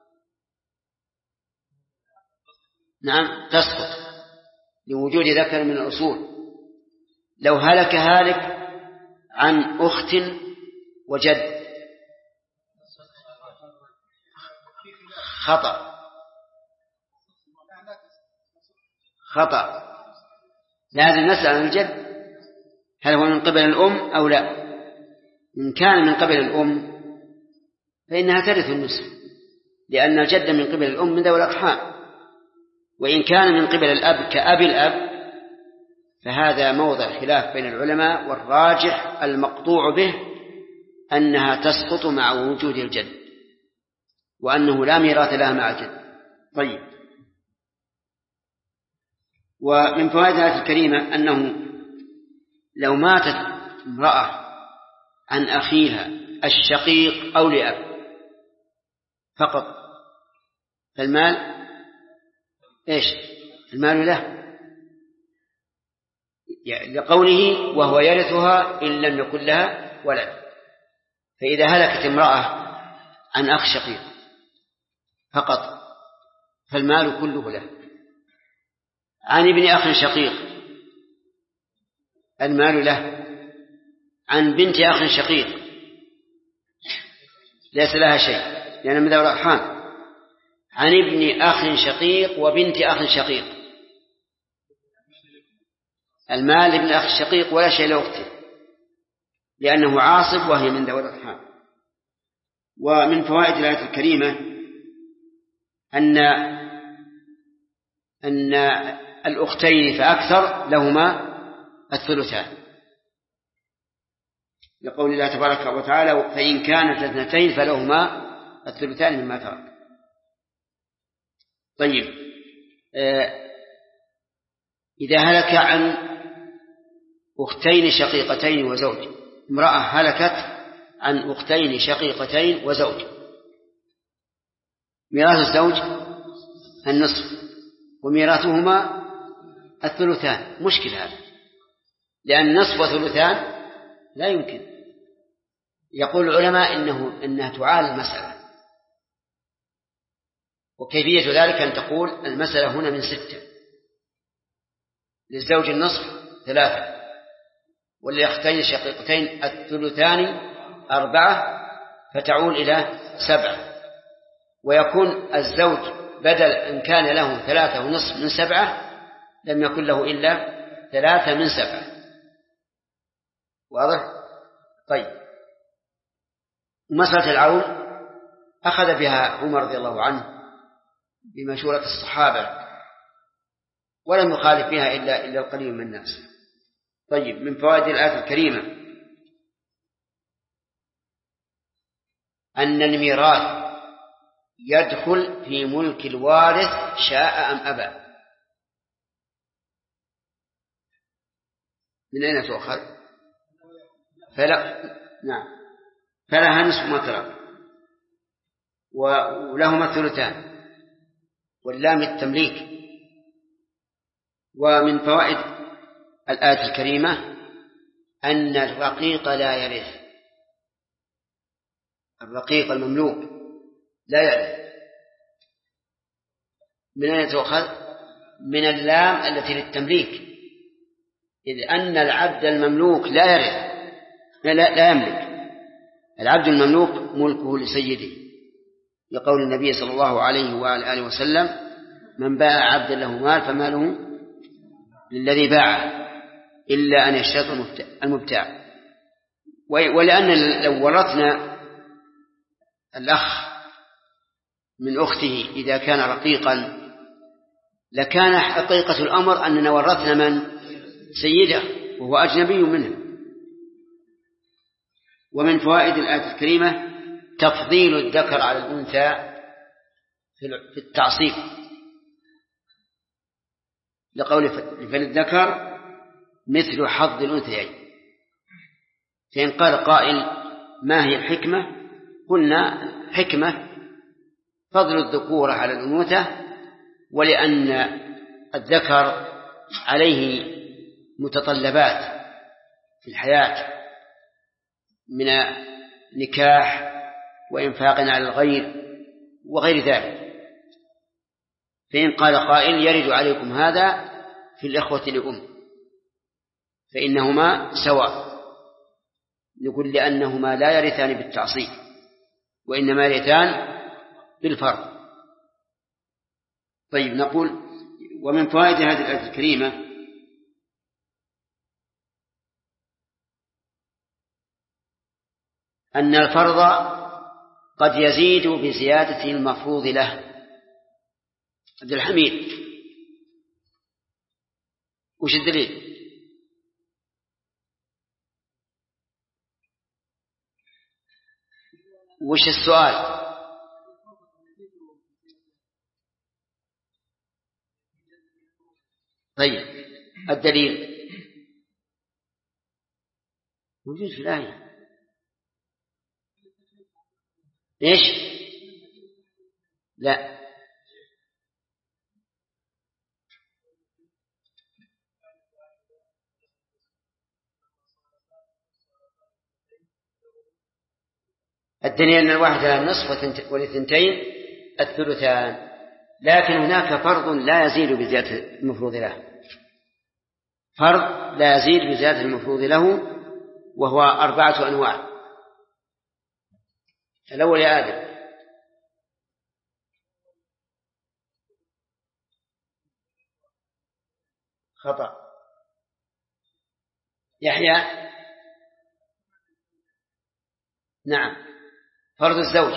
نعم تسقط لوجود ذكر من الأصول. لو هلك هالك عن أخت وجد خطأ لازم نسأل عن الجد هل هو من قبل الأم أو لا. إن كان من قبل الأم فإنها ترث النصف، لأن الجد من قبل الأم من ذوي الأرحام. وإن كان من قبل الأب كأب الأب فهذا موضع خلاف بين العلماء، والراجح المقطوع به أنها تسقط مع وجود الجد، وأنه لا ميراث لها مع الجد. طيب ومن فوائد الآية الكريمة أنه لو ماتت امرأة عن أخيها الشقيق أو لأب فقط فالمال إيش؟ المال له، لقوله وهو يرثها إن لم يكن لها ولد. فإذا هلكت امرأة عن أخ شقيق فقط فالمال كله له. عن ابن أخ شقيق المال له. عن بنت أخ شقيق ليس لها شيء لأن من ذوي الأرحام. عن ابن أخ شقيق وبنت أخ شقيق المال لابن أخ الشقيق ولا شيء لأخته لأنه عاصب وهي من ذوي الأرحام. ومن فوائد الآية الكريمة أن الأختين فأكثر لهما الثلثان، لقول الله تبارك وتعالى فإن كانت اثنتين فلهما الثلثان مما ترك. طيب إذا هلك عن أختين شقيقتين وزوج، امرأة هلكت عن أختين شقيقتين وزوج، ميراث الزوج النصف وميراثهما الثلثان. مشكل هذا لأن نصف وثلثان لا يمكن. يقول العلماء إنها تعال المسألة، وكيفية ذلك أن تقول المسألة هنا من 6، للزوج النصف 3، وللأختين الشقيقتين الثلثان 4، فتعول إلى 7، ويكون الزوج بدل إن كان له 3.5 من 7 لم يكن له إلا 3 من 7. واضح؟ طيب مسألة العول أخذ بها عمر رضي الله عنه بمشورة الصحابة ولم يخالف بها إلا القليل من الناس. طيب من فوائد الآية الكريمة أن الميراث يدخل في ملك الوارث شاء أم أبى. من أين تؤخذ؟ فلها نصف ما ترك ولهما الثلثان واللام التمليك. ومن فوائد الآية الكريمة أن الرقيق لا يرث، الرقيق المملوك لا يرث. من أين تؤخذ؟ من اللام التي للتمليك، إذ أن العبد المملوك لا يرث لا يملك. العبد المملوك ملكه لسيده، لقول النبي صلى الله عليه وآله وسلم من باع عبدا له مال فماله للذي باعه إلا أن يشترط المبتاع. ولأن لو ورثنا الأخ من أخته إذا كان رقيقا لكان حقيقة الأمر أننا ورثنا من سيده وهو أجنبي منه. ومن فوائد الآية الكريمة تفضيل الذكر على الأنثى في التعصيب، لقول فللذكر مثل حظ الأنثيين. فإن قال قائل ما هي الحكمة؟ قلنا حكمة فضل الذكورة على الأنوثة، ولأن الذكر عليه متطلبات في الحياة من نكاح وإنفاق على الغير وغير ذلك. فإن قال قائل يرد عليكم هذا في الإخوة لأم فإنهما سواء، نقول لأنهما لا يرثان بالتعصيب وإنما يرثان بالفرض. طيب نقول ومن فوائد هذه الآية الكريمة أن الفرض قد يزيد بزيادة المفروض له. عبد الحميد وش الدليل؟ وش السؤال؟ طيب الدليل موجود في الآية. إيش؟ لا، الدليل أن الواحد له النصف والاثنتين الثلثان، لكن هناك فرض لا يزيد بزيادة المفروض له، فرض لا يزيد بزيادة المفروض له، وهو 4 أنواع. الأول يا آدم. خطأ. يحيى. نعم، فرض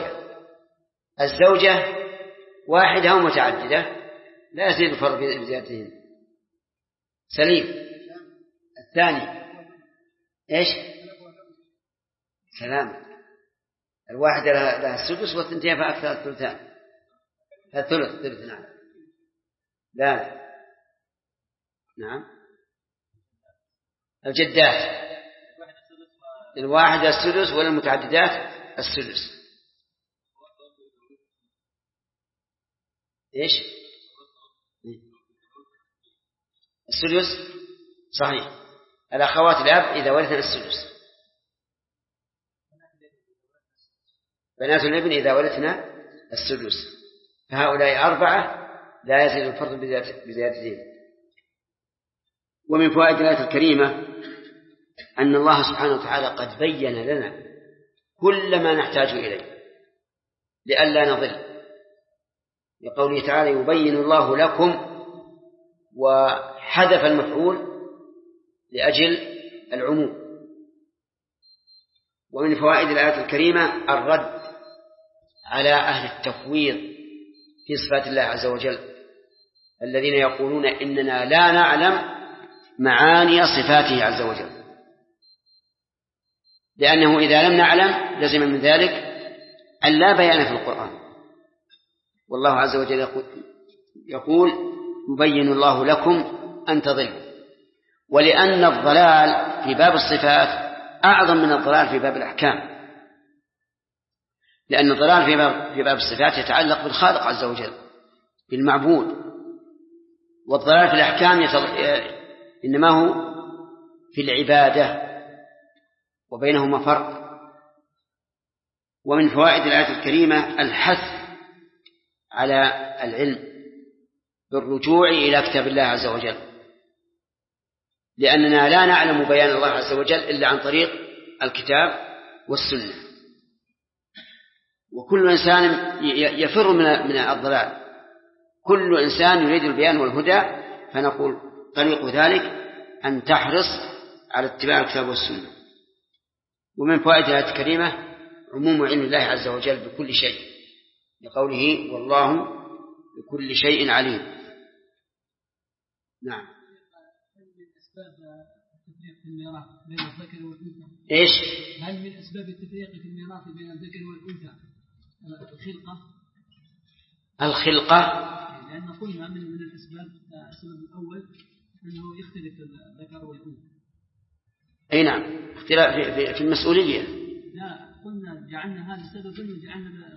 الزوجة واحدة أو متعددة لا يزيد الفرض بزيادتهن. سليم. الثاني إيش؟ سلام. الواحدة لها السدس والثنتين فأكثر الثلثان. الثلث. نعم. لا. نعم. الجدات الواحدة السدس والمتعددات السدس. إيش؟ السدس صحيح. الأخوات الأب إذا ورثن السدس. بنات الابن إذا ورثنا السدس. فهؤلاء 4 لا يزيد الفرض بزيادتهم. ومن فوائد الآية الكريمة أن الله سبحانه وتعالى قد بين لنا كل ما نحتاج إليه لئلا نضل، لقوله تعالى يبين الله لكم، وحذف المفعول لأجل العموم. ومن فوائد الآية الكريمة الرد على أهل التفويض في صفات الله عز وجل الذين يقولون إننا لا نعلم معاني صفاته عز وجل، لأنه إذا لم نعلم لزم من ذلك أن لا بيان في القرآن. والله عز وجل يقول يبين الله لكم أن تضلوا. ولأن الضلال في باب الصفات أعظم من الضلال في باب الأحكام، لأن الضلال في باب الصفات يتعلق بالخالق عز وجل بالمعبود، والضلال في الأحكام إنما هو في العبادة، وبينهما فرق. ومن فوائد الآية الكريمة الحث على العلم بالرجوع إلى كتاب الله عز وجل، لأننا لا نعلم بيان الله عز وجل إلا عن طريق الكتاب والسنة. وكل إنسان يفر من الضلال، كل إنسان يريد البيان والهدى، فنقول طريق ذلك أن تحرص على اتباع الكتاب والسنة. ومن فوائد الآية الكريمة عموم علم الله عز وجل بكل شيء، لقوله والله بكل شيء عليم. نعم. إيش؟ هل من أسباب التفريق في الميراث بين الذكر والأنثى الخلقة؟ لأن قلنا من الأسباب السبب الأول أنه يختلف الذكر والأنثى. أي نعم، اختلاف في المسؤولية. لا، قلنا جعلنا هذا سببا وجعلنا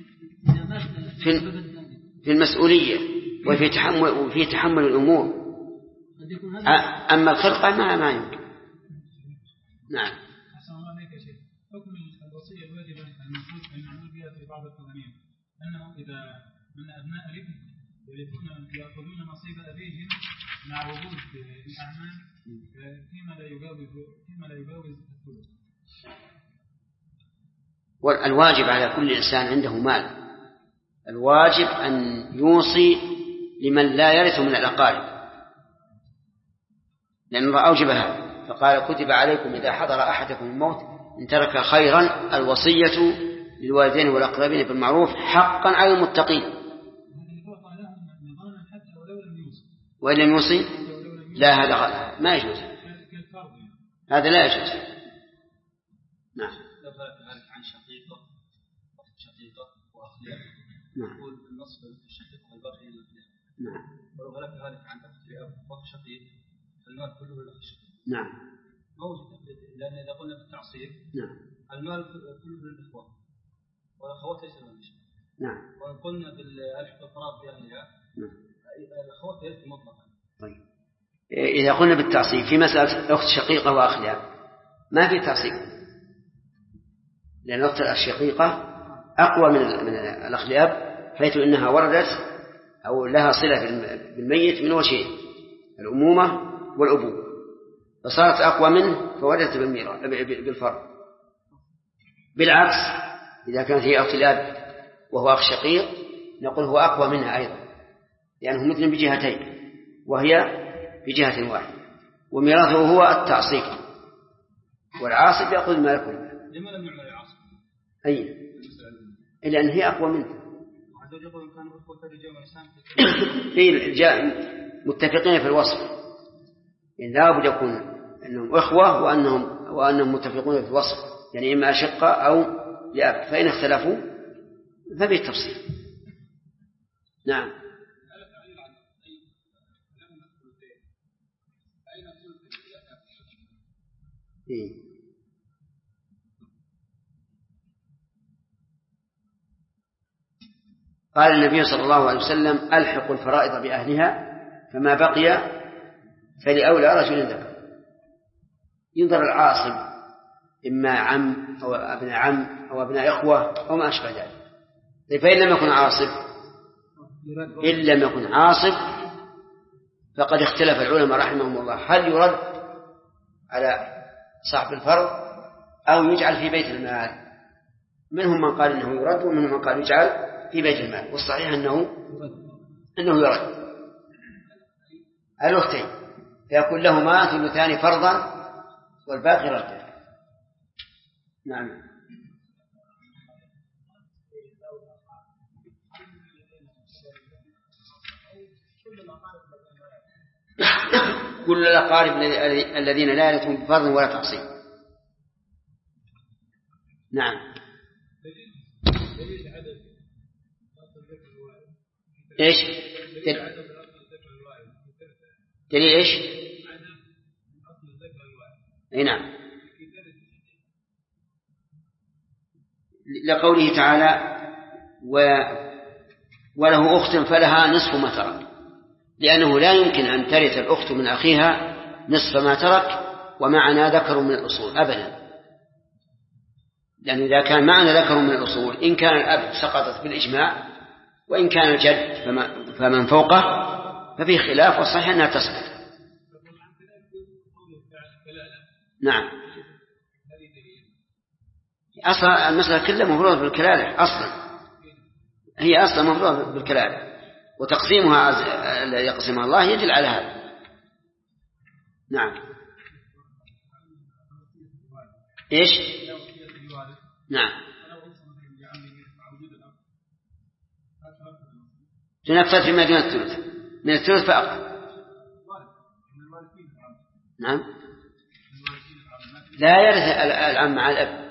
في المسؤولية وفي تحمل الأمور. أما الخلقة ما يمكن. نعم. أحسن الله عليك يا شيخ. حكم الوصية الواجبة المعمول بها في بعض القوانين أنه إذا من أبناء الابن يأخذون نصيب أبيهم مع وجود الأعمال فيما لا يجاوز الثلث. والواجب على كل إنسان عنده مال، الواجب أن يوصي لمن لا يرث من الأقارب، لأن الله أوجبها فقال كتب عليكم إذا حضر أحدكم الموت إن ترك خيرا الوصية للوالدين والأقربين بالمعروف حقا على المتقين. وإن لم يوصي لا، هذا غلط، ما يجوز، هذا لا يجوز. نعم. عن شقيقة وأخلاق. نعم. يقول بالنصب الشقيقة والباقي للأخلاق. نعم. ولو غلبت ذلك عن أخت لأب وأخ شقيق المال كله للأخ الشقيق. نعم. موجود، لأن إذا قلنا بالتعصيب نعم. المال كله للإخوة والأخوات ليس لهم شيء. نعم. وإن قلنا بالألحق الفراغ بأهلها الأخوات يرث مطلقا. طيب إذا قلنا بالتعصيب في مسألة أخت شقيقة وأخ لأب ما في تعصيب، لأن الأخت الشقيقة أقوى من الأخ لأب، حيث إنها وردت أو لها صلة بالميت من وجهين، الأمومة والأبوة، فصارت أقوى منه فوردت بالفرض. بالعكس إذا كانت هي أخت الأب وهو أخ شقيق نقول هو أقوى منها أيضا، لأنه مثل بجهتين وهي بجهة واحدة، وميراثه هو التعصيب، والعاصب يأخذ المال كله. لماذا لم يعمل العاصب؟ أي إلا أن هي أقوى منه. في متفقين في الوصف، إن لابد يكون أنهم إخوة وأنهم متفقون في الوصف، يعني إما أشقة أو لأب، فإن اختلفوا فبه التفصيل. نعم. قال النبي صلى الله عليه وسلم ألحقوا الفرائض بأهلها فما بقي فلأولى رجل ذكر. ينظر العاصب إما عم أو ابن عم أو ابن إخوة أو ما أشبه ذلك. فإن لم يكن عاصب فقد اختلف العلماء رحمهم الله هل يرد على صاحب الفرض أو يجعل في بيت المال. منهم من قال إنه يرد ومنهم من قال يجعل في بيت المال، والصحيح أنه يرد. الأختين فيكون لهما ثلثان فرضا والباقي ردا. نعم. كل الأقارب الذين لا يرثون بفرض ولا تعصيب. نعم. إيش دليل إيش؟ أي نعم، لقوله تعالى وله أخت فلها نصف ما ترك، لأنه لا يمكن أن ترث الأخت من أخيها نصف ما ترك ومعنا ذكر من الأصول أبدا، لأن إذا كان معنا ذكر من الأصول إن كان الأب سقطت بالإجماع، وإن كان الجد فمن فوقه ففي خلاف، والصحيح أنها تسقط. نعم. أصلا المسألة كلها مفروضة بالكلالة، هي أصلا مفروضة بالكلالة، وتقسيمها يقسمها الله يدل على هذا. نعم. إيش؟ نعم. تنفذ فيما دون الثلث، من الثلث فأقل. نعم. لا يرث العم مع الأب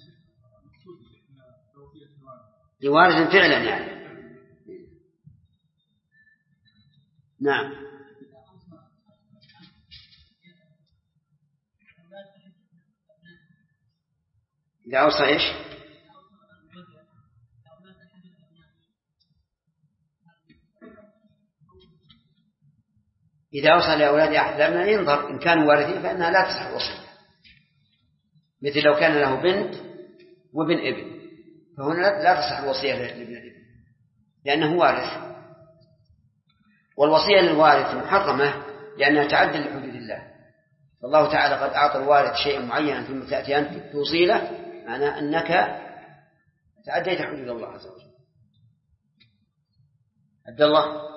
لوارث فعلا يعني. نعم. إذا أوصى إيش؟ إذا أوصى لأولاد أحد الأبناء ينظر إن كانوا وارثين فإنها لا تصح الوصية، مثل لو كان له بنت وابن ابن فهنا لا تصح الوصية لابن الابن لأنه وارث، والوصية للوارث محرمة لأنها تعدى لحدود الله. فالله تعالى قد أعطى الوارث شيئا معينا ثم تأتي أنت توصي له، معناه أنك تعديت حدود الله عز وجل. عبد الله.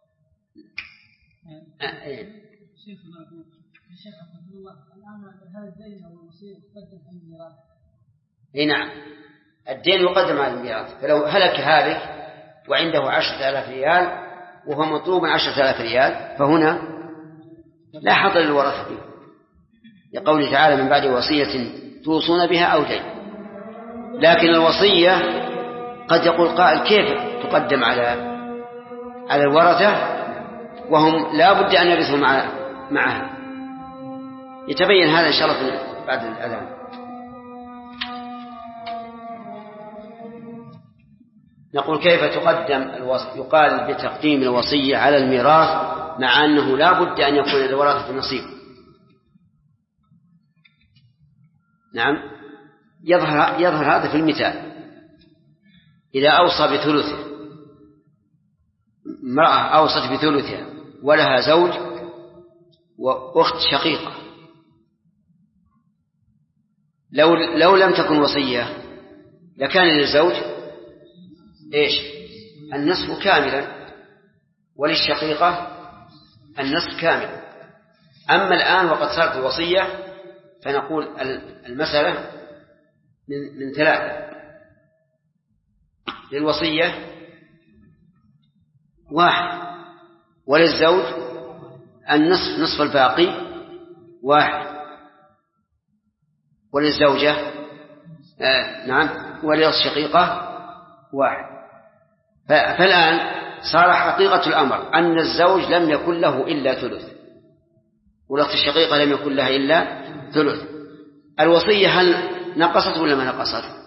شيخ عبد الله الآن هذا الدين أو الوصية يقدم على الميراث. اي نعم، الدين يقدم على الميراث، فلو هلك هالك وعنده 10,000 ريال وهو مطلوب 10,000 ريال فهنا لا حظ للورثة فيه، لقوله تعالى من بعد وصية توصون بها أو دين. لكن الوصية قد يقول قائل كيف تقدم على الورثة وهم لا بد أن يرثوا معها. يتبين هذا إن شاء الله بعد الأذان. نقول كيف تقدم يقال بتقديم الوصية على الميراث مع أنه لا بد أن يكون للورثة نصيب. نعم، يظهر هذا في المثال. إذا أوصى بثلثه، امرأة أوصت بثلثها ولها زوج وأخت شقيقة، لو لم تكن وصية لكان للزوج إيش؟ النصف كاملا، وللشقيقة النصف كامل. أما الآن وقد صارت الوصية فنقول المسألة من ثلاثة. للوصية واحد، وللزوج النصف، نصف الباقي واحد، وللزوجة نعم وللشقيقة واحد. فالآن صار حقيقة الأمر أن الزوج لم يكن له إلا ثلث، والأخت الشقيقة لم يكن لها إلا ثلث. الوصية هل نقصت ولا ما نقصت؟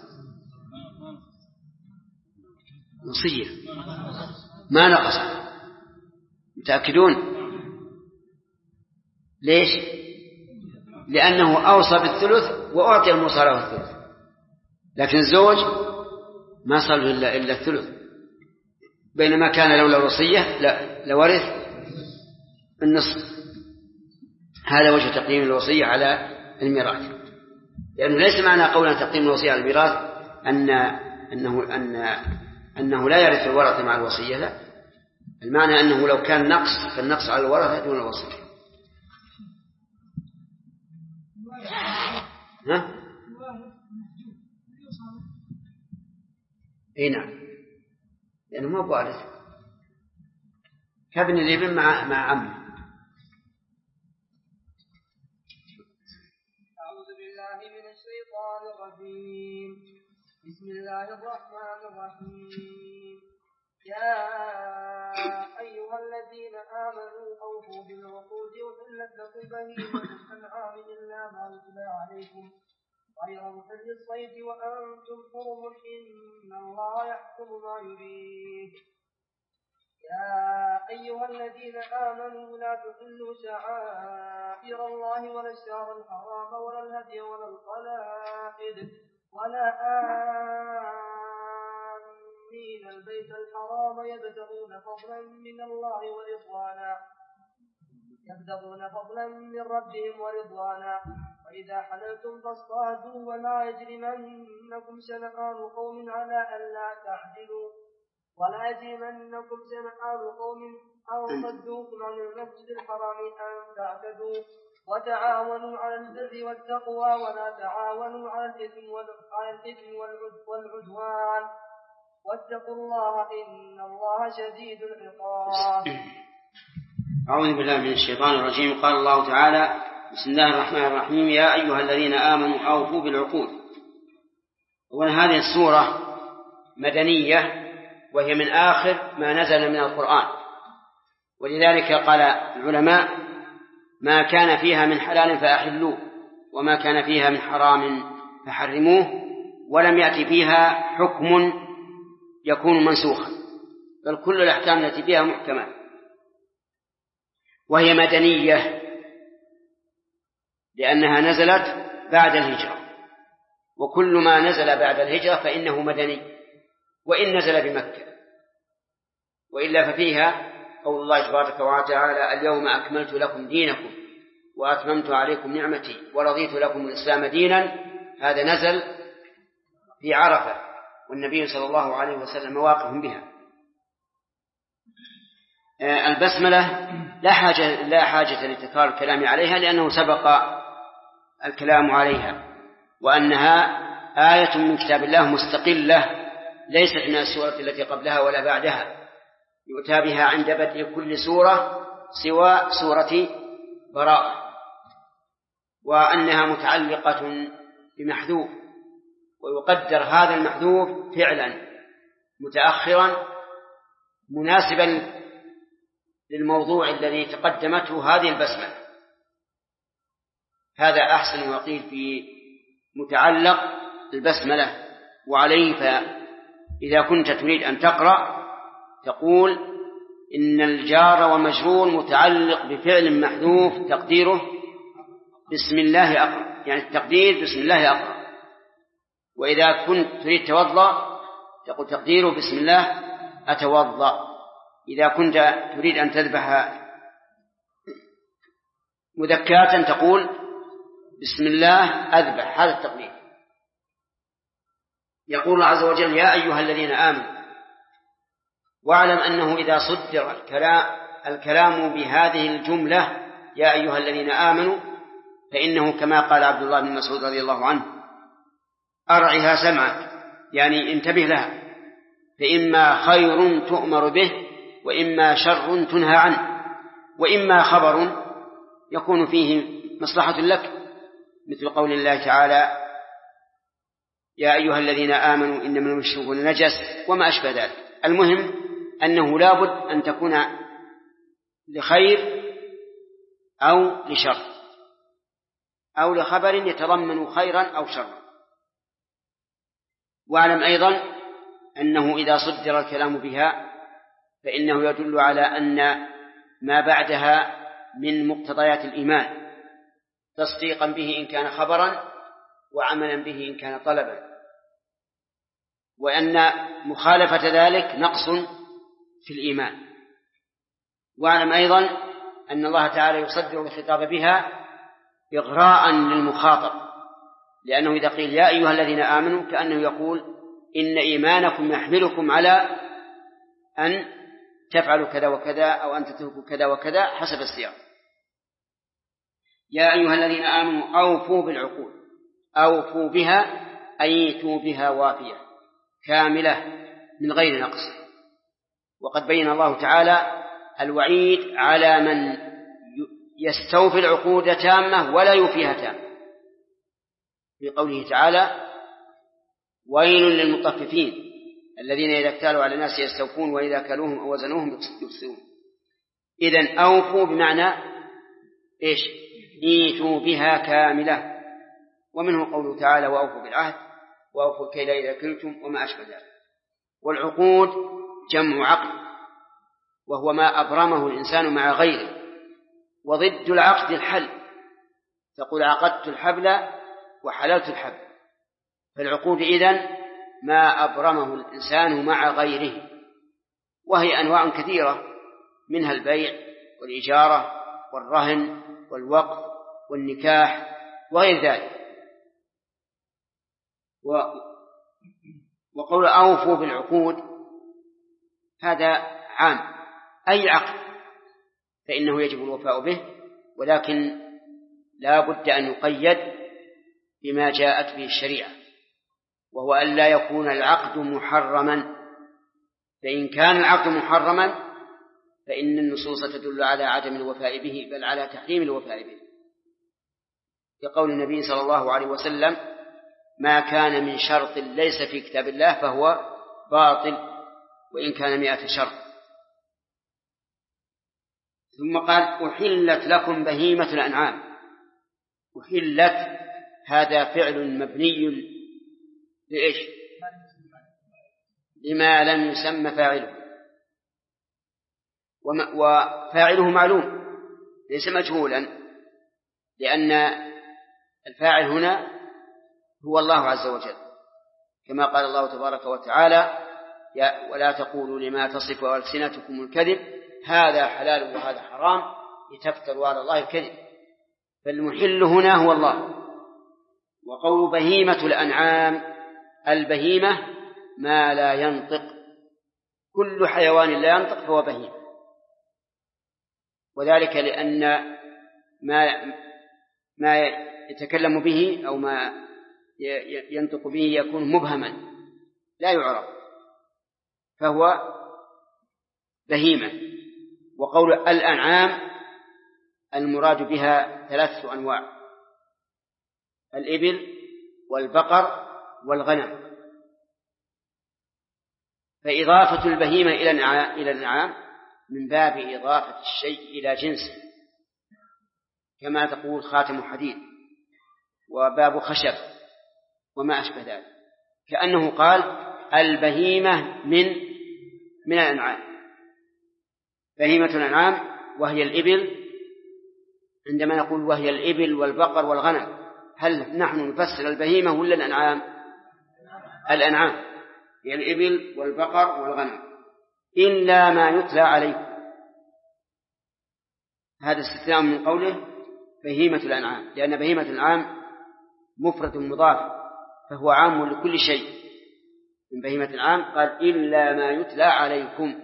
وصية ما نقصت. متأكدون؟ ليش؟ لأنه أوصى بالثلث وأعطي الموصى له الثلث، لكن الزوج ما صار إلا الثلث، بينما كان لولا الوصية لورث النصف. هذا وجه تقديم الوصية على الميراث، لأنه ليس معنى قولا تقديم الوصية على الميراث أنه لا يرث الورثة مع الوصية، لا، المعنى أنه لو كان نقص فالنقص على الورثة دون الوصية. نعم، لأنه ما بوارث، كابن الابن مع عمه. أعوذ بالله من الشيطان الرجيم. بسم الله الرحمن الرحيم. يا أيها الذين آمنوا أوفوا بالعقود وحلت لكم بهيمة الأنعام إلا ما يتلى عليكم غير محل الصيد وأنتم حرم إن الله يحكم ما يريد. يا أيها الذين آمنوا لا تحلوا شعائر الله ولا الشهر الحرام ولا الهدي ولا القلائد ولا آمين البيت الحرام يبتغون فضلا من الله ورضوانا من ربهم ورضوانا. وإذا حللتم فاصطادوا ولا يجرمنكم شنآن قوم على ألا تعدلوا أن صدوكم عن المسجد الحرام أن تعتدوا. وتعاونوا على البر والتقوى ولا تعاونوا على الإثم والعدوان واتقوا الله إن الله شديد العقاب. أعوذ بالله من الشيطان الرجيم. قال الله تعالى: بسم الله الرحمن الرحيم. يا أيها الذين آمنوا أوفوا بالعقود. وهذه السورة مدنية وهي من آخر ما نزل من القرآن، ولذلك قال العلماء: ما كان فيها من حلال فأحلوه وما كان فيها من حرام فحرموه، ولم يأتي فيها حكم يكون منسوخا، بل كل الأحكام التي فيها محكمة. وهي مدنية لأنها نزلت بعد الهجرة، وكل ما نزل بعد الهجرة فإنه مدني وإن نزل بمكة، وإلا ففيها قول الله تبارك وتعالى: اليوم أكملت لكم دينكم وأتممت عليكم نعمتي ورضيت لكم الإسلام دينا. هذا نزل في عرفة، والنبي صلى الله عليه وسلم واقف بها. البسملة لا حاجة لتكرار الكلام عليها، لأنه سبق الكلام عليها، وأنها آية من كتاب الله مستقلة ليست من السورة التي قبلها ولا بعدها، يؤتى بها عند بدء كل سورة سوى سورة براءة، وأنها متعلقة بمحذوف، ويقدر هذا المحذوف فعلا متأخرا مناسبا للموضوع الذي تقدمته هذه البسملة. هذا أحسن وقيل في متعلق البسملة. وعليه فإذا كنت تريد أن تقرأ تقول إن الجار ومجرور متعلق بفعل محذوف تقديره بسم الله أقرأ، يعني التقدير بسم الله أقرأ. وإذا كنت تريد توضأ تقول تقديره بسم الله أتوضأ. إذا كنت تريد أن تذبح مذكاة تقول بسم الله أذبح، هذا التقدير. يقول الله عز وجل يا أيها الذين آمنوا واعلم أنه إذا صدر الكلام بهذه الجملة يا أيها الذين آمنوا فإنه كما قال عبد الله بن مسعود رضي الله عنه أرعها سمعك، يعني انتبه لها، فإما خير تؤمر به وإما شر تنهى عنه، وإما خبر يكون فيه مصلحة لك، مثل قول الله تعالى يا أيها الذين آمنوا إنما المشركون نجس وما أشبه ذلك. المهم أنه لا بد أن تكون لخير أو لشر أو لخبر يتضمن خيرا أو شرا. واعلم أيضا أنه إذا صدر الكلام بها فإنه يدل على أن ما بعدها من مقتضيات الإيمان، تصديقا به إن كان خبرا وعملا به إن كان طلبا، وأن مخالفة ذلك نقص في الإيمان. واعلم أيضا أن الله تعالى يصدر الخطاب بها إغراء للمخاطب، لأنه إذا قيل يا أيها الذين آمنوا كأنه يقول إن إيمانكم يحملكم على أن تفعلوا كذا وكذا أو أن تتركوا كذا وكذا حسب السياق. يا أيها الذين آمنوا أوفوا بالعقود، أوفوا بها أيتوا بها وافية كاملة من غير نقص. وقد بين الله تعالى الوعيد على من يستوفي العقود تامة ولا يوفيها تامة في قوله تعالى ويل للمطففين الذين إذا اكتالوا على الناس يستوفون وإذا كالوهم أو وزنوهم يخسرون. إذن أوفوا بمعنى إيش؟ ايتوا بها كاملة. ومنه قوله تعالى وأوفوا بالعهد وأوفوا الكيل إذا كلتم وما أشبه ذلك. والعقود جمع عقد، وهو ما أبرمه الإنسان مع غيره، وضد العقد الحل، تقول عقدت الحبل وحللت الحبل. فالعقود إذن ما أبرمه الإنسان مع غيره، وهي أنواع كثيرة، منها البيع والإجارة والرهن والوقف والنكاح وغير ذلك. وقول أوفوا بالعقود هذا عام، أي عقد فإنه يجب الوفاء به، ولكن لا بد أن يقيد بما جاءت به الشريعة، وهو أن لا يكون العقد محرما. فإن كان العقد محرما فإن النصوص تدل على عدم الوفاء به، بل على تحريم الوفاء به، كقول النبي صلى الله عليه وسلم ما كان من شرط ليس في كتاب الله فهو باطل وإن كان 100 شرط. ثم قال أحلت لكم بهيمة الأنعام. أحلت هذا فعل مبني لإيش؟ لما لم يسمى فاعله، وفاعله معلوم ليس مجهولا، لأن الفاعل هنا هو الله عز وجل، كما قال الله تبارك وتعالى ولا تقولوا لما تصف ألسنتكم الكذب هذا حلال وهذا حرام لتفتروا على الله الكذب. فالمحل هنا هو الله. وقول بهيمة الأنعام، البهيمة ما لا ينطق، كل حيوان لا ينطق فهو بهيمة، وذلك لأن ما يتكلم به أو ما ينطق به يكون مبهما لا يعرف، فهو بهيمة. وقول الأنعام المراد بها 3 أنواع: الإبل والبقر والغنم. فإضافة البهيمة إلى الأنعام من باب إضافة الشيء إلى جنسه، كما تقول خاتم حديد وباب خشب وما أشبه ذلك، كأنه قال البهيمة من الأنعام، بهيمة الأنعام وهي الإبل. عندما نقول وهي الإبل والبقر والغنم، هل نحن نفسر البهيمة ولا الأنعام؟ الأنعام هي الإبل والبقر والغنم، إلا ما يتلى عليكم، هذا استثناء من قوله بهيمة الأنعام، لأن بهيمة الأنعام مفرد مضاف فهو عام لكل شيء. من بهيمة الأنعام قال إلا ما يتلى عليكم،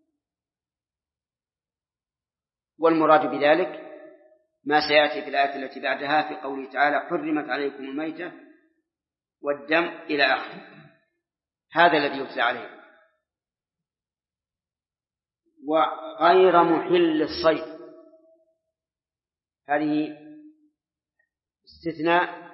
والمراد بذلك ما سيأتي في الآية التي بعدها في قوله تعالى حرمت عليكم الميتة والدم إلى آخره، هذا الذي يتلى عليكم. وغير محل الصيد، هذه استثناء